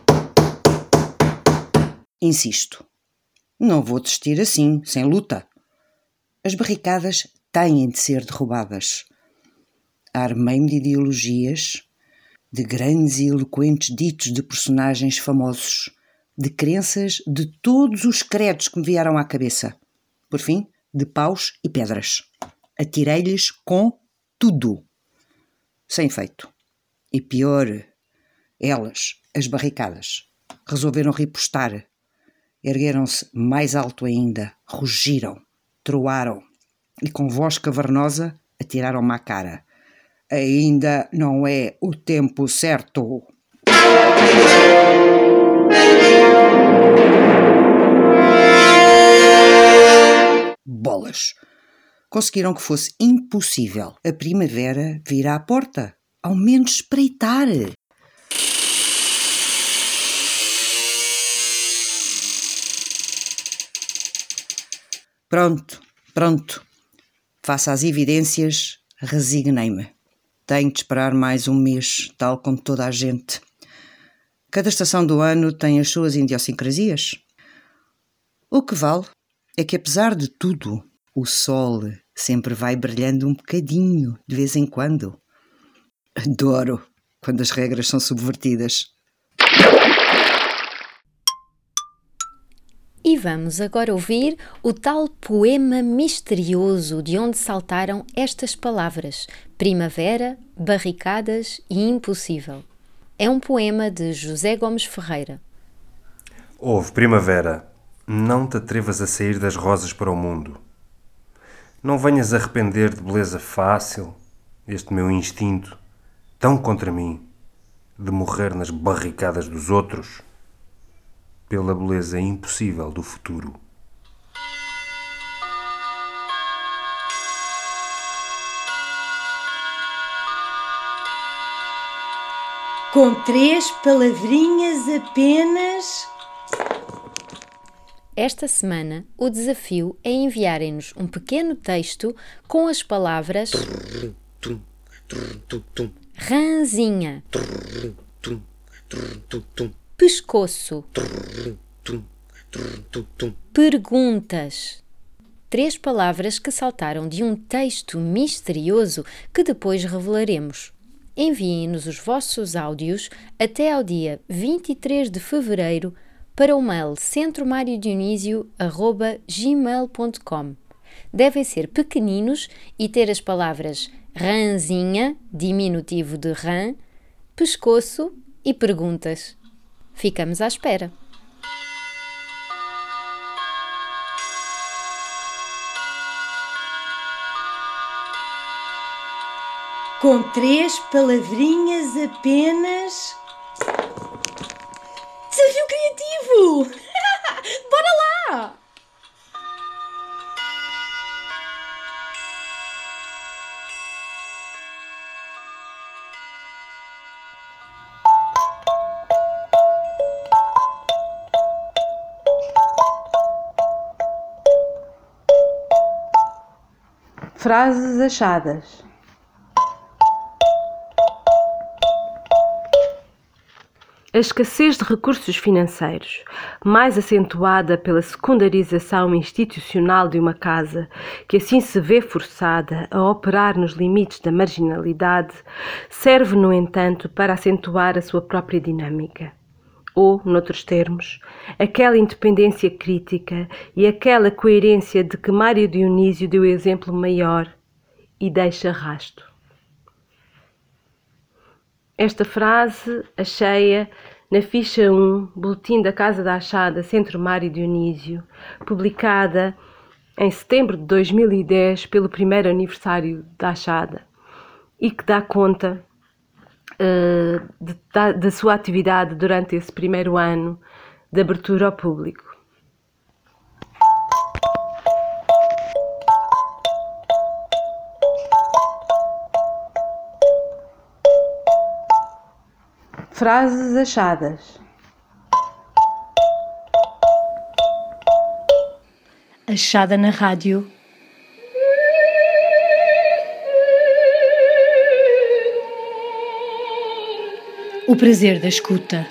Insisto. Não vou desistir assim, sem luta. As barricadas têm de ser derrubadas. Armei-me de ideologias, de grandes e eloquentes ditos de personagens famosos, de crenças de todos os credos que me vieram à cabeça. Por fim, de paus e pedras. Atirei-lhes com tudo. Sem efeito. E pior, elas, as barricadas, resolveram ripostar. Ergueram-se mais alto ainda, rugiram, troaram e com voz cavernosa atiraram-me à cara. Ainda não é o tempo certo. Bolas! Conseguiram que fosse impossível a primavera vir à porta, ao menos espreitar. Pronto, pronto. Face às evidências, resignei-me. Tenho de esperar mais um mês, tal como toda a gente. Cada estação do ano tem as suas idiosincrasias. O que vale é que, apesar de tudo, o sol sempre vai brilhando um bocadinho, de vez em quando. Adoro quando as regras são subvertidas. E vamos agora ouvir o tal poema misterioso de onde saltaram estas palavras: primavera, barricadas e impossível. É um poema de José Gomes Ferreira. Ouve, primavera, não te atrevas a sair das rosas para o mundo. Não venhas a arrepender de beleza fácil, este meu instinto, tão contra mim, de morrer nas barricadas dos outros, pela beleza impossível do futuro. Com três palavrinhas apenas. Esta semana, o desafio é enviarem-nos um pequeno texto com as palavras ranzinha, pescoço, perguntas. Três palavras que saltaram de um texto misterioso que depois revelaremos. Enviem-nos os vossos áudios até ao dia vinte e três de fevereiro para o mail centro mário dionísio arroba gmail ponto com. devem ser pequeninos e ter as palavras rãzinha, diminutivo de rã, pescoço e perguntas. Ficamos à espera. Com três palavrinhas apenas. Desafio criativo! Bora lá! Frases achadas. A escassez de recursos financeiros, mais acentuada pela secundarização institucional de uma casa, que assim se vê forçada a operar nos limites da marginalidade, serve, no entanto, para acentuar a sua própria dinâmica. Ou, noutros termos, aquela independência crítica e aquela coerência de que Mário Dionísio deu exemplo maior e deixa rasto. Esta frase achei-a na ficha um, Boletim da Casa da Achada, Centro Mário Dionísio, publicada em setembro de dois mil e dez pelo primeiro aniversário da Achada, e que dá conta uh, de, da, da sua atividade durante esse primeiro ano de abertura ao público. Frases achadas. Achada na rádio. O prazer da escuta.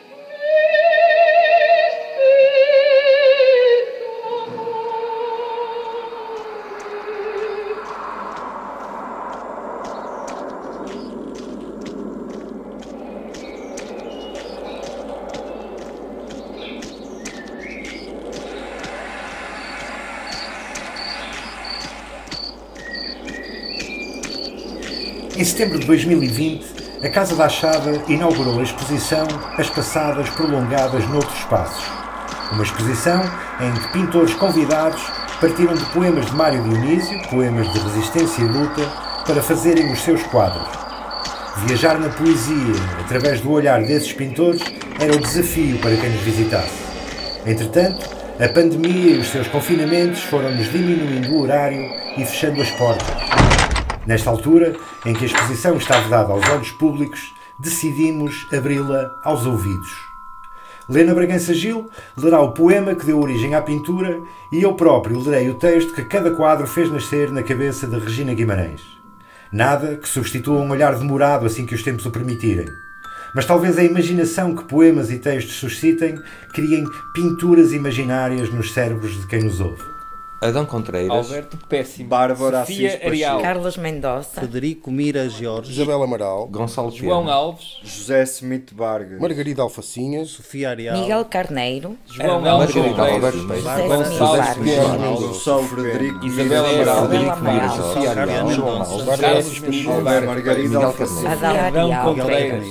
Em setembro de dois mil e vinte, a Casa da Achada inaugurou a exposição As Passadas Prolongadas Noutros Espaços. Uma exposição em que pintores convidados partiram de poemas de Mário Dionísio, poemas de resistência e luta, para fazerem os seus quadros. Viajar na poesia através do olhar desses pintores era o desafio para quem nos visitasse. Entretanto, a pandemia e os seus confinamentos foram-nos diminuindo o horário e fechando as portas. Nesta altura, em que a exposição está vedada aos olhos públicos, decidimos abri-la aos ouvidos. Lena Bragança Gil lerá o poema que deu origem à pintura e eu próprio lerei o texto que cada quadro fez nascer na cabeça de Regina Guimarães. Nada que substitua um olhar demorado assim que os tempos o permitirem. Mas talvez a imaginação que poemas e textos suscitem criem pinturas imaginárias nos cérebros de quem nos ouve. Adão Contreiras, Alberto Péssimo, Bárbara Sofia Assis Arial, Pacheco, Carlos Mendonça, Frederico Mira Jorge, Isabel Amaral, Gonçalo João Viana, Alves, José Smith Vargas, Margarida Alfacinha, Sofia Arial, Miguel Carneiro, João Alves, Margarida Alves, Gonçalo Só Frederico Isabel Amaral, Frederico Mira Sofia Arial, João Alves, Carlos Mendonça, Margarida Alfacinha, Adão Contreiras.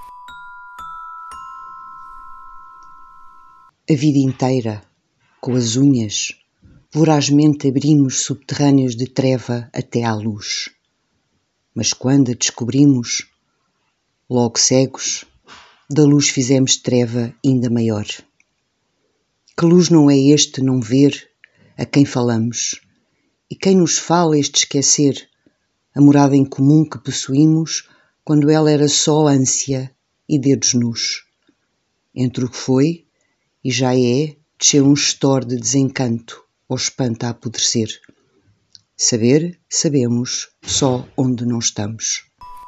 A vida inteira, com as unhas, vorazmente abrimos subterrâneos de treva até à luz. Mas quando a descobrimos, logo cegos, da luz fizemos treva ainda maior. Que luz não é este não ver a quem falamos, e quem nos fala este esquecer, a morada em comum que possuímos quando ela era só ânsia e dedos nus. Entre o que foi e já é, desceu um estor de desencanto, ou espanto a apodrecer. Saber, sabemos, só onde não estamos.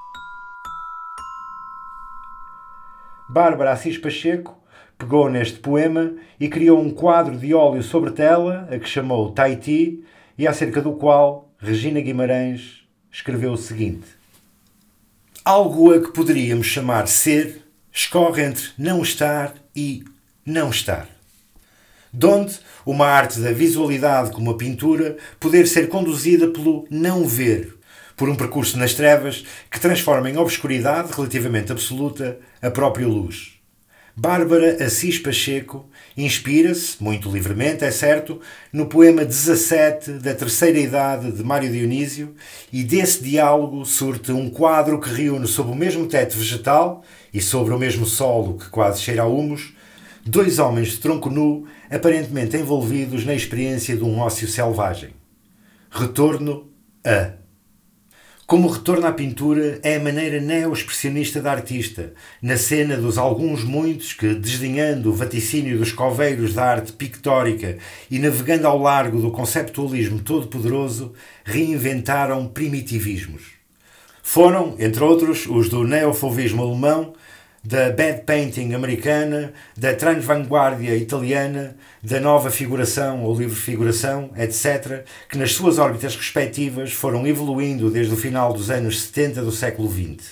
Bárbara Assis Pacheco pegou neste poema e criou um quadro de óleo sobre tela, a que chamou Tahiti, e acerca do qual Regina Guimarães escreveu o seguinte: algo a que poderíamos chamar ser escorre entre não estar e não estar. donde uma arte da visualidade como a pintura poder ser conduzida pelo não ver, por um percurso nas trevas que transforma em obscuridade relativamente absoluta a própria luz. Bárbara Assis Pacheco inspira-se, muito livremente, é certo, no poema dezassete da Terceira Idade de Mário Dionísio, e desse diálogo surte um quadro que reúne sob o mesmo teto vegetal e sobre o mesmo solo que quase cheira a humus, dois homens de tronco nu, aparentemente envolvidos na experiência de um ócio selvagem. Retorno a... Como o retorno à pintura é a maneira neo-expressionista da artista, na cena dos alguns muitos que, desdenhando o vaticínio dos coveiros da arte pictórica e navegando ao largo do conceptualismo todo-poderoso, reinventaram primitivismos. Foram, entre outros, os do neofauvismo alemão, da bad painting americana, da transvanguardia italiana, da nova figuração ou livre figuração, etcétera, que nas suas órbitas respectivas foram evoluindo desde o final dos anos setenta do século vinte.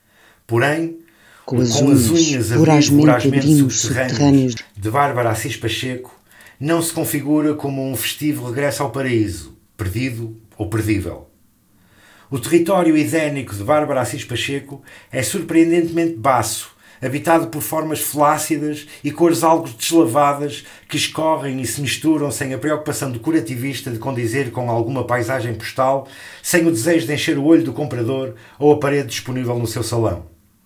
Porém, com as, com unhas, as unhas vorazmente, vorazmente subterrâneas, subterrâneas de Bárbara Assis Pacheco, não se configura como um festivo regresso ao paraíso, perdido ou perdível. O território idénico de Bárbara Assis Pacheco é surpreendentemente baço, habitado por formas flácidas e cores algo deslavadas que escorrem e se misturam sem a preocupação decorativista de condizer com alguma paisagem postal, sem o desejo de encher o olho do comprador ou a parede disponível no seu salão.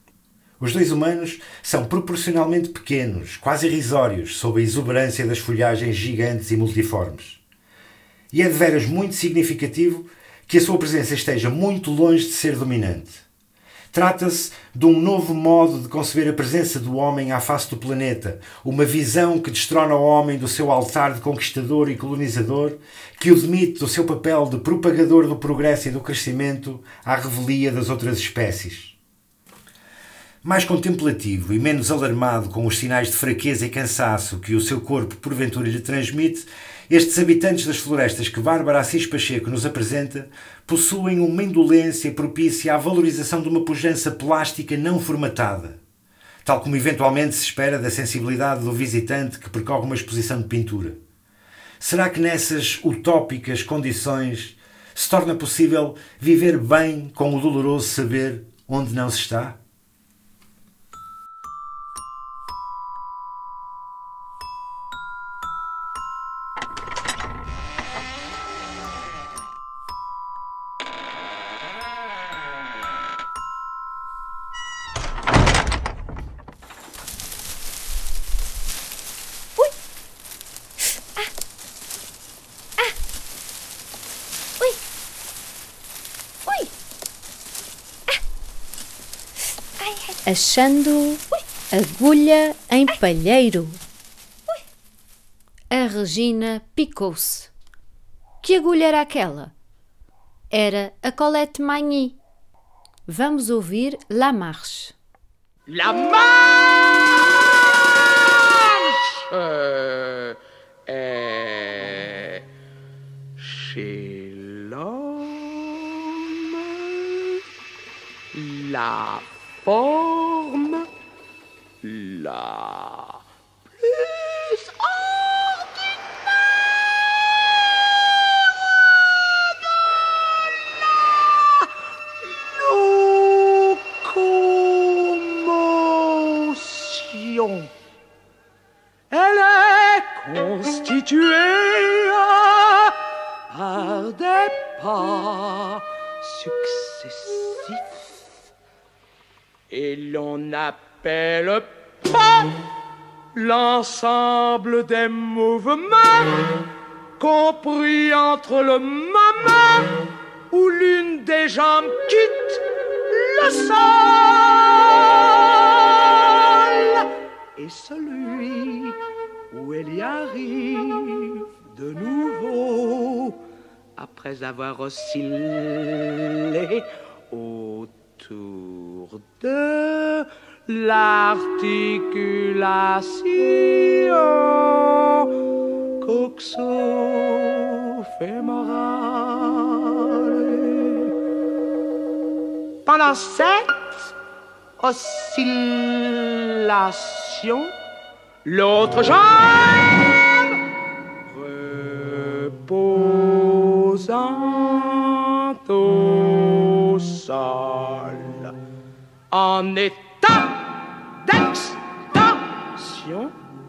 Os dois humanos são proporcionalmente pequenos, quase irrisórios, sob a exuberância das folhagens gigantes e multiformes. E é de veras muito significativo que a sua presença esteja muito longe de ser dominante. Trata-se de um novo modo de conceber a presença do homem à face do planeta, uma visão que destrona o homem do seu altar de conquistador e colonizador, que o demite do seu papel de propagador do progresso e do crescimento à revelia das outras espécies. Mais contemplativo e menos alarmado com os sinais de fraqueza e cansaço que o seu corpo porventura lhe transmite, estes habitantes das florestas que Bárbara Assis Pacheco nos apresenta possuem uma indolência propícia à valorização de uma pujança plástica não formatada, tal como eventualmente se espera da sensibilidade do visitante que percorre uma exposição de pintura. Será que nessas utópicas condições se torna possível viver bem com o doloroso saber onde não se está? Achando agulha em palheiro. A Regina picou-se. Que agulha era aquela? Era a Colette Magny. Vamos ouvir La Marche. La Marche euh, est chez l'homme la forme la plus ordinaire de la locomotion. Elle est constituée par des pas successifs. Et l'on appelle pas l'ensemble des mouvements compris entre le moment où l'une des jambes quitte le sol et celui où elle y arrive de nouveau après avoir oscillé autour de l'articulation coxo-fémorale. Pendant cette oscillation, l'autre jambe imposante au sol. En état d'extension,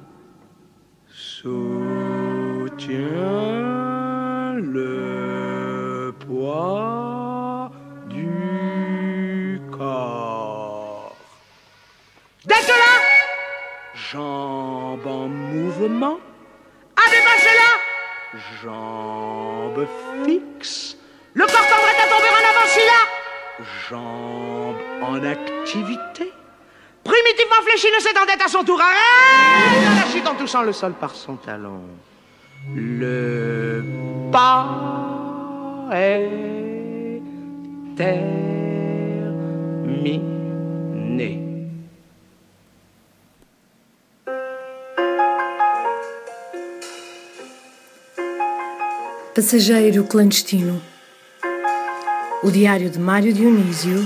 soutient le poids du corps. Dès que là, jambes en mouvement, à dépasser là, jambes fixes, le corps tendrait à tomber en avant si là, jambes en activité, primitivement fléchi ne s'étendait à son tour, arrête à la chute en touchant le sol par son talon. Le pas est terminé. Passageiro clandestino. O diário de Mário Dionísio.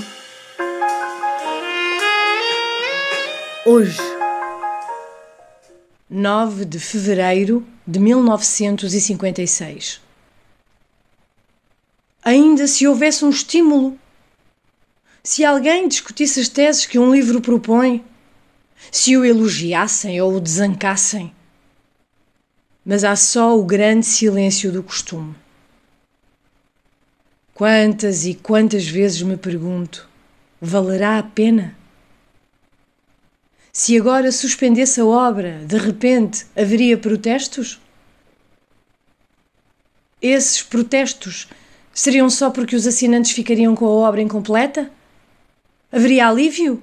Hoje, nove de fevereiro de mil novecentos e cinquenta e seis. Ainda se houvesse um estímulo, se alguém discutisse as teses que um livro propõe, se o elogiassem ou o desancassem, mas há só o grande silêncio do costume. Quantas e quantas vezes me pergunto, valerá a pena? Se agora suspendesse a obra, de repente haveria protestos? Esses protestos seriam só porque os assinantes ficariam com a obra incompleta? Haveria alívio?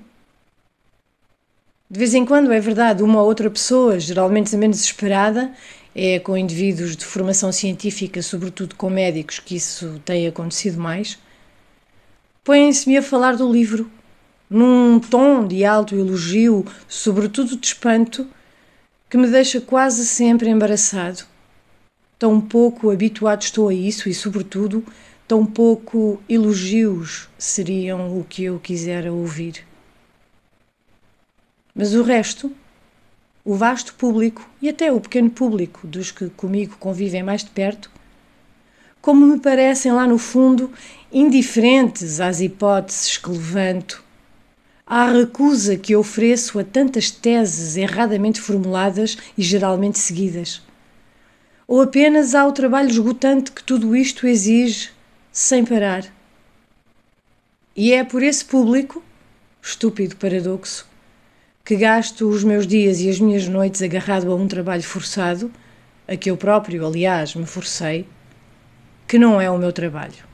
De vez em quando, é verdade, uma ou outra pessoa, geralmente a menos esperada, é com indivíduos de formação científica, sobretudo com médicos, que isso tem acontecido mais, põem-se-me a falar do livro, num tom de alto elogio, sobretudo de espanto, que me deixa quase sempre embaraçado. Tão pouco habituado estou a isso e, sobretudo, tão pouco elogios seriam o que eu quisera ouvir. Mas o resto, o vasto público e até o pequeno público dos que comigo convivem mais de perto, como me parecem lá no fundo indiferentes às hipóteses que levanto, à recusa que ofereço a tantas teses erradamente formuladas e geralmente seguidas, ou apenas ao trabalho esgotante que tudo isto exige sem parar. E é por esse público, estúpido paradoxo, que gasto os meus dias e as minhas noites agarrado a um trabalho forçado, a que eu próprio, aliás, me forcei, que não é o meu trabalho.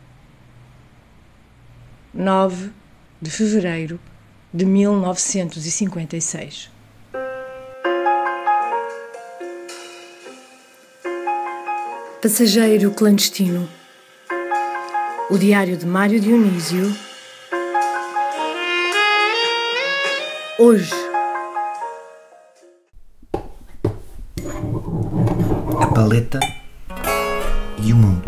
nove de fevereiro de mil novecentos e cinquenta e seis. Passageiro clandestino. O diário de Mário Dionísio. Hoje. A paleta e o mundo.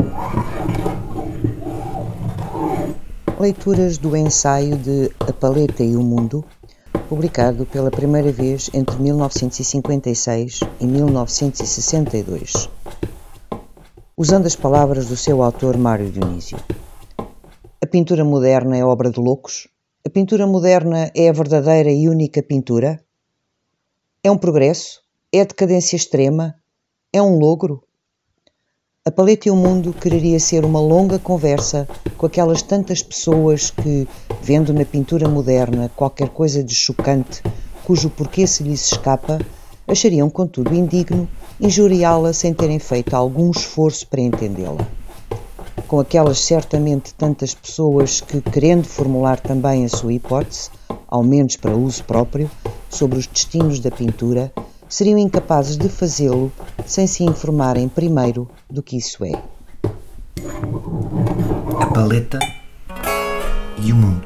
Leituras do ensaio de A Paleta e o Mundo, publicado pela primeira vez entre mil novecentos e cinquenta e seis e mil novecentos e sessenta e dois. Usando as palavras do seu autor Mário Dionísio. A pintura moderna é obra de loucos? A pintura moderna é a verdadeira e única pintura? É um progresso? É a decadência extrema? É um logro? A Paleta e o Mundo quereria ser uma longa conversa com aquelas tantas pessoas que, vendo na pintura moderna qualquer coisa de chocante, cujo porquê se lhes escapa, achariam contudo indigno injuriá-la sem terem feito algum esforço para entendê-la. Com aquelas certamente tantas pessoas que, querendo formular também a sua hipótese, ao menos para uso próprio, sobre os destinos da pintura, seriam incapazes de fazê-lo sem se informarem primeiro do que isso é. A paleta e o mundo.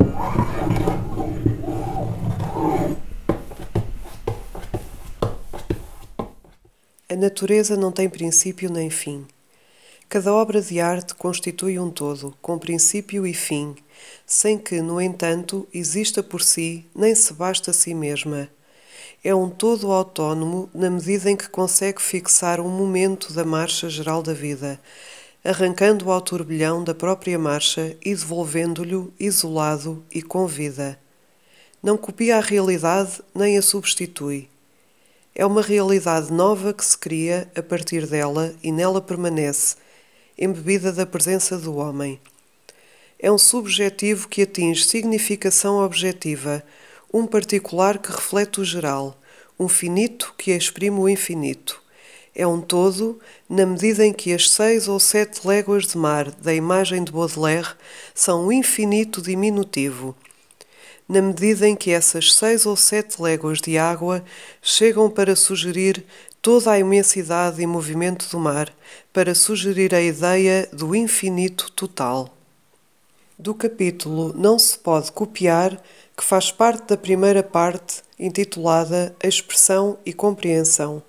A natureza não tem princípio nem fim. Cada obra de arte constitui um todo, com princípio e fim, sem que, no entanto, exista por si, nem se basta a si mesma. É um todo autónomo na medida em que consegue fixar um momento da marcha geral da vida, arrancando-o ao turbilhão da própria marcha e devolvendo-lhe isolado e com vida. Não copia a realidade nem a substitui. É uma realidade nova que se cria a partir dela e nela permanece, embebida da presença do homem. É um subjetivo que atinge significação objetiva, um particular que reflete o geral, um finito que exprime o infinito. É um todo, na medida em que as seis ou sete léguas de mar da imagem de Baudelaire são o infinito diminutivo. Na medida em que essas seis ou sete léguas de água chegam para sugerir toda a imensidade e movimento do mar, para sugerir a ideia do infinito total. Do capítulo Não se pode copiar, que faz parte da primeira parte, intitulada Expressão e Compreensão.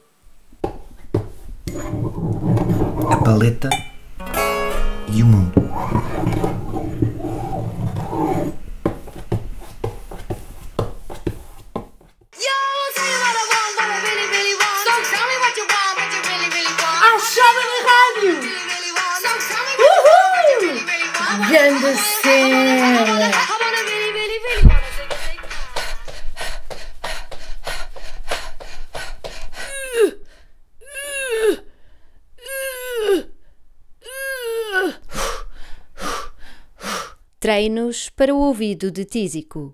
A paleta e o mundo. Achada na rádio! Uhul! Ganda cena! Treinos para o ouvido de tísico.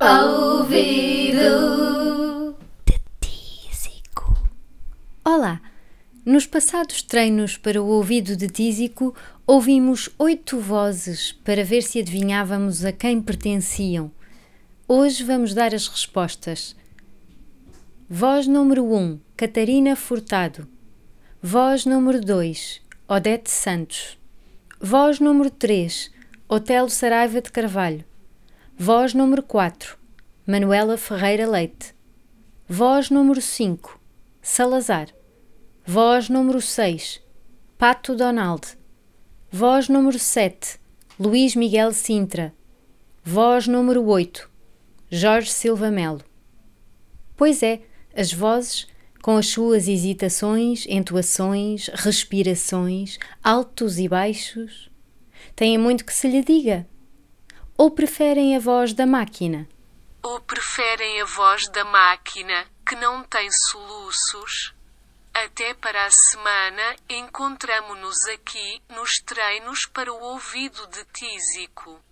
Ouvido de tísico. Olá! Nos passados treinos para o ouvido de tísico, ouvimos oito vozes para ver se adivinhávamos a quem pertenciam. Hoje vamos dar as respostas. Voz número um, Catarina Furtado. Voz número dois, Odete Santos. Voz número três, Otelo Saraiva de Carvalho. Voz número quatro, Manuela Ferreira Leite. Voz número cinco, Salazar. Voz número seis, Pato Donald. Voz número sete, Luís Miguel Sintra. Voz número oito, Jorge Silva Melo. Pois é, as vozes, com as suas hesitações, entoações, respirações, altos e baixos, têm muito que se lhe diga. Ou preferem a voz da máquina? Ou preferem a voz da máquina, que não tem soluços? Até para a semana, encontramo-nos aqui nos treinos para o ouvido de tísico.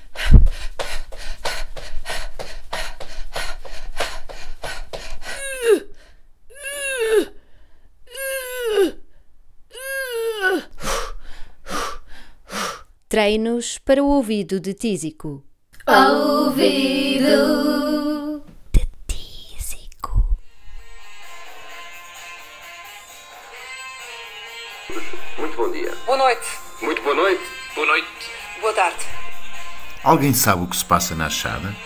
Treinos para o ouvido de tísico. Ouvido de tísico. Muito bom dia. Boa noite. Muito boa noite. Boa noite. Boa tarde. Alguém sabe o que se passa na Achada?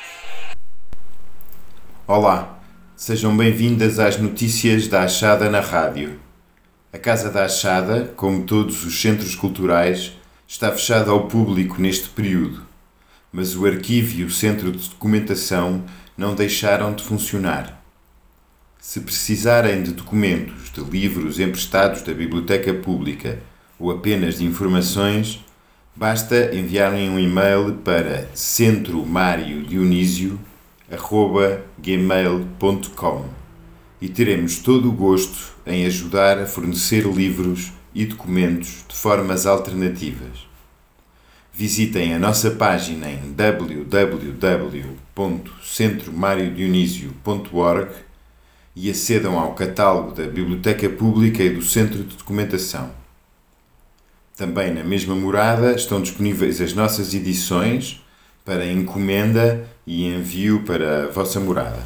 Olá, sejam bem-vindas às notícias da Achada na rádio. A Casa da Achada, como todos os centros culturais, está fechada ao público neste período, mas o arquivo e o centro de documentação não deixaram de funcionar. Se precisarem de documentos, de livros emprestados da Biblioteca Pública ou apenas de informações, basta enviarem um e-mail para centro mário dionísio arroba gmail ponto com e teremos todo o gosto em ajudar a fornecer livros e documentos de formas alternativas. Visitem a nossa página em w w w ponto centro mário dionísio ponto org e acedam ao catálogo da Biblioteca Pública e do Centro de Documentação. Também na mesma morada estão disponíveis as nossas edições para encomenda e envio para a vossa morada.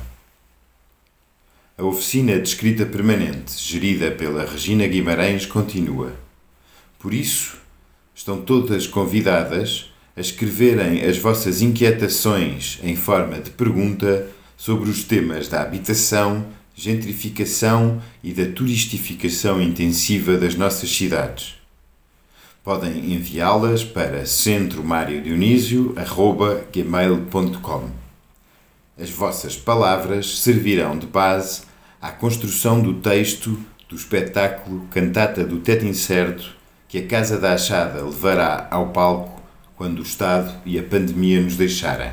A oficina de escrita permanente, gerida pela Regina Guimarães, continua. Por isso, estão todas convidadas a escreverem as vossas inquietações em forma de pergunta sobre os temas da habitação, gentrificação e da turistificação intensiva das nossas cidades. Podem enviá-las para centro mário dionísio arroba gmail ponto com. As vossas palavras servirão de base à construção do texto do espetáculo Cantata do Teto Incerto, que a Casa da Achada levará ao palco quando o Estado e a pandemia nos deixarem.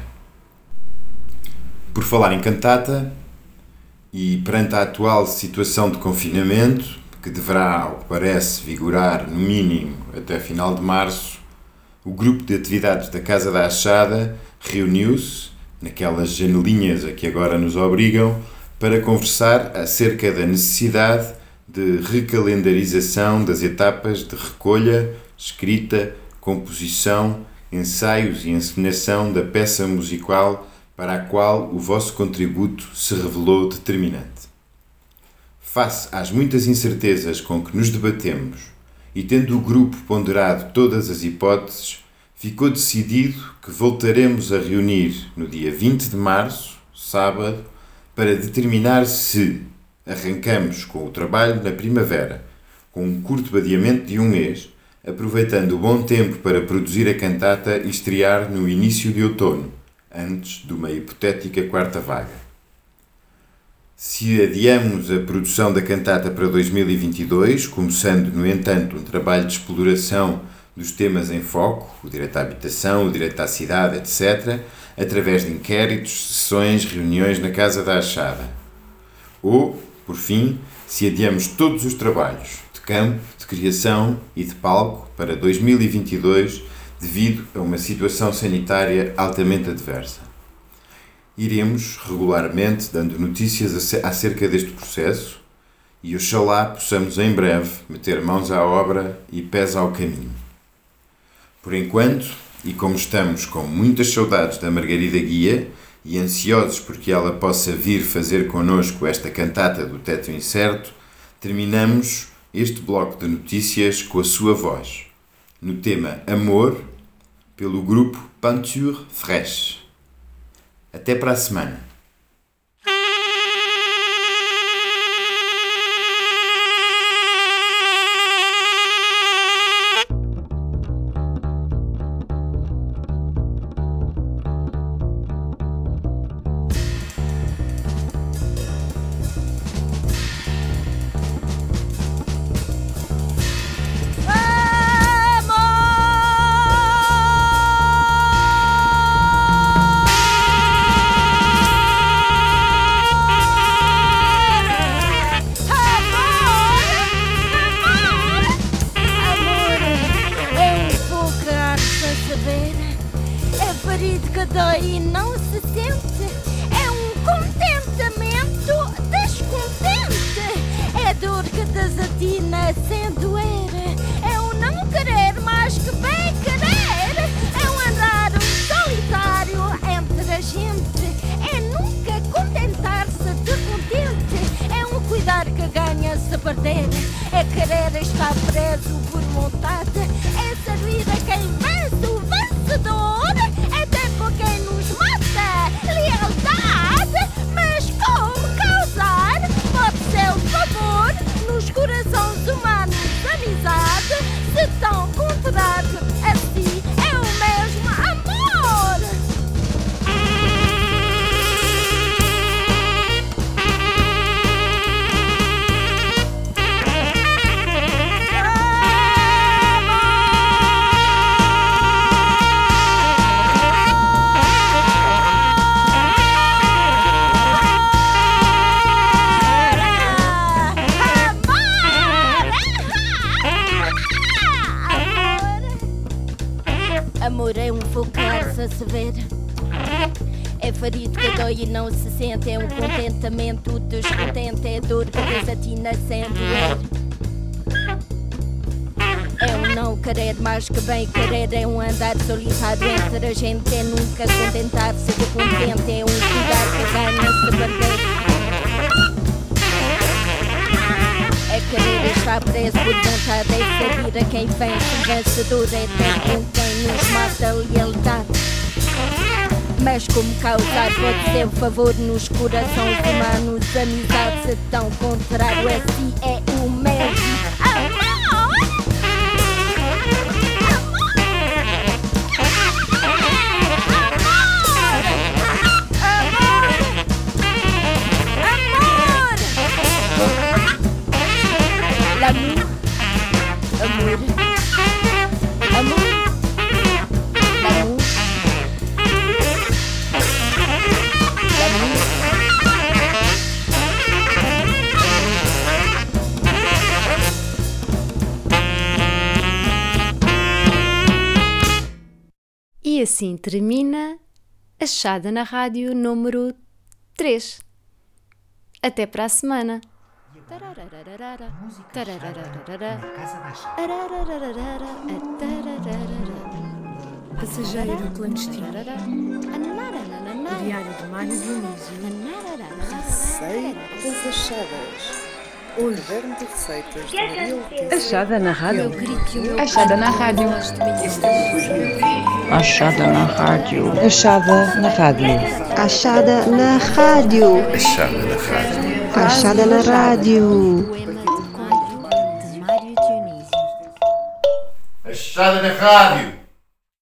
Por falar em cantata, e perante a atual situação de confinamento, que deverá, ao que parece, vigorar no mínimo até final de março, o grupo de atividades da Casa da Achada reuniu-se, naquelas janelinhas a que agora nos obrigam, para conversar acerca da necessidade de recalendarização das etapas de recolha, escrita, composição, ensaios e encenação da peça musical para a qual o vosso contributo se revelou determinante. Face às muitas incertezas com que nos debatemos e tendo o grupo ponderado todas as hipóteses, ficou decidido que voltaremos a reunir no dia vinte de março, sábado, para determinar se arrancamos com o trabalho na primavera, com um curto adiamento de um mês, aproveitando o bom tempo para produzir a cantata e estrear no início de outono, antes de uma hipotética quarta vaga. Se adiamos a produção da cantata para dois mil e vinte e dois, começando, no entanto, um trabalho de exploração dos temas em foco, o direito à habitação, o direito à cidade, etcétera, através de inquéritos, sessões, reuniões na Casa da Achada. Ou, por fim, se adiamos todos os trabalhos de campo, de criação e de palco para dois mil e vinte e dois, devido a uma situação sanitária altamente adversa. Iremos regularmente dando notícias acerca deste processo e oxalá possamos em breve meter mãos à obra e pés ao caminho. Por enquanto, e como estamos com muitas saudades da Margarida Guia e ansiosos por que ela possa vir fazer connosco esta cantata do Teto Incerto, terminamos este bloco de notícias com a sua voz, no tema Amor, pelo grupo Peinture Fraîche. Até para a semana. E não se sente, é um contentamento descontente, é dor que desatina sem doer, é um não querer mais que bem querer, é um andar solitário entre a gente, é nunca contentar-se de contente, é um cuidar que ganha-se perder, é querer estar preso por vontade, é servir a quem vence o vencedor. Quem nos mata, lealdade, mas como causar, pode ser o favor, nos corações humanos, amizade, se tão contrário a si, é o mesmo amor. Amor é um focar-se a se ver, é ferido que dói e não se sente, é um contentamento descontente, é dor que desatina sem doer, é um não querer mais que bem querer, é um andar solitário entre a gente, é nunca contentar-se de contente, é um cuidar que ganha-se perder. É querer estar preso por vontade, é servir a quem vence, vencedor, é ter com quem nos mata a lealdade. Mas como causar pode ser um favor nos corações humanos, amizade se tão contrário a si, é o mesmo amor. L'amour, amor, E assim termina Achada na Rádio número três. Até para a semana. Passageiro clandestino. Diário de Mário Dionísio. Receitas achadas. O caderno de receitas de Maria Letícia. Achada na rádio. Achada na rádio. Achada na rádio. Achada na rádio. Achada na rádio. Achada na rádio. Achada na rádio. Achada na rádio.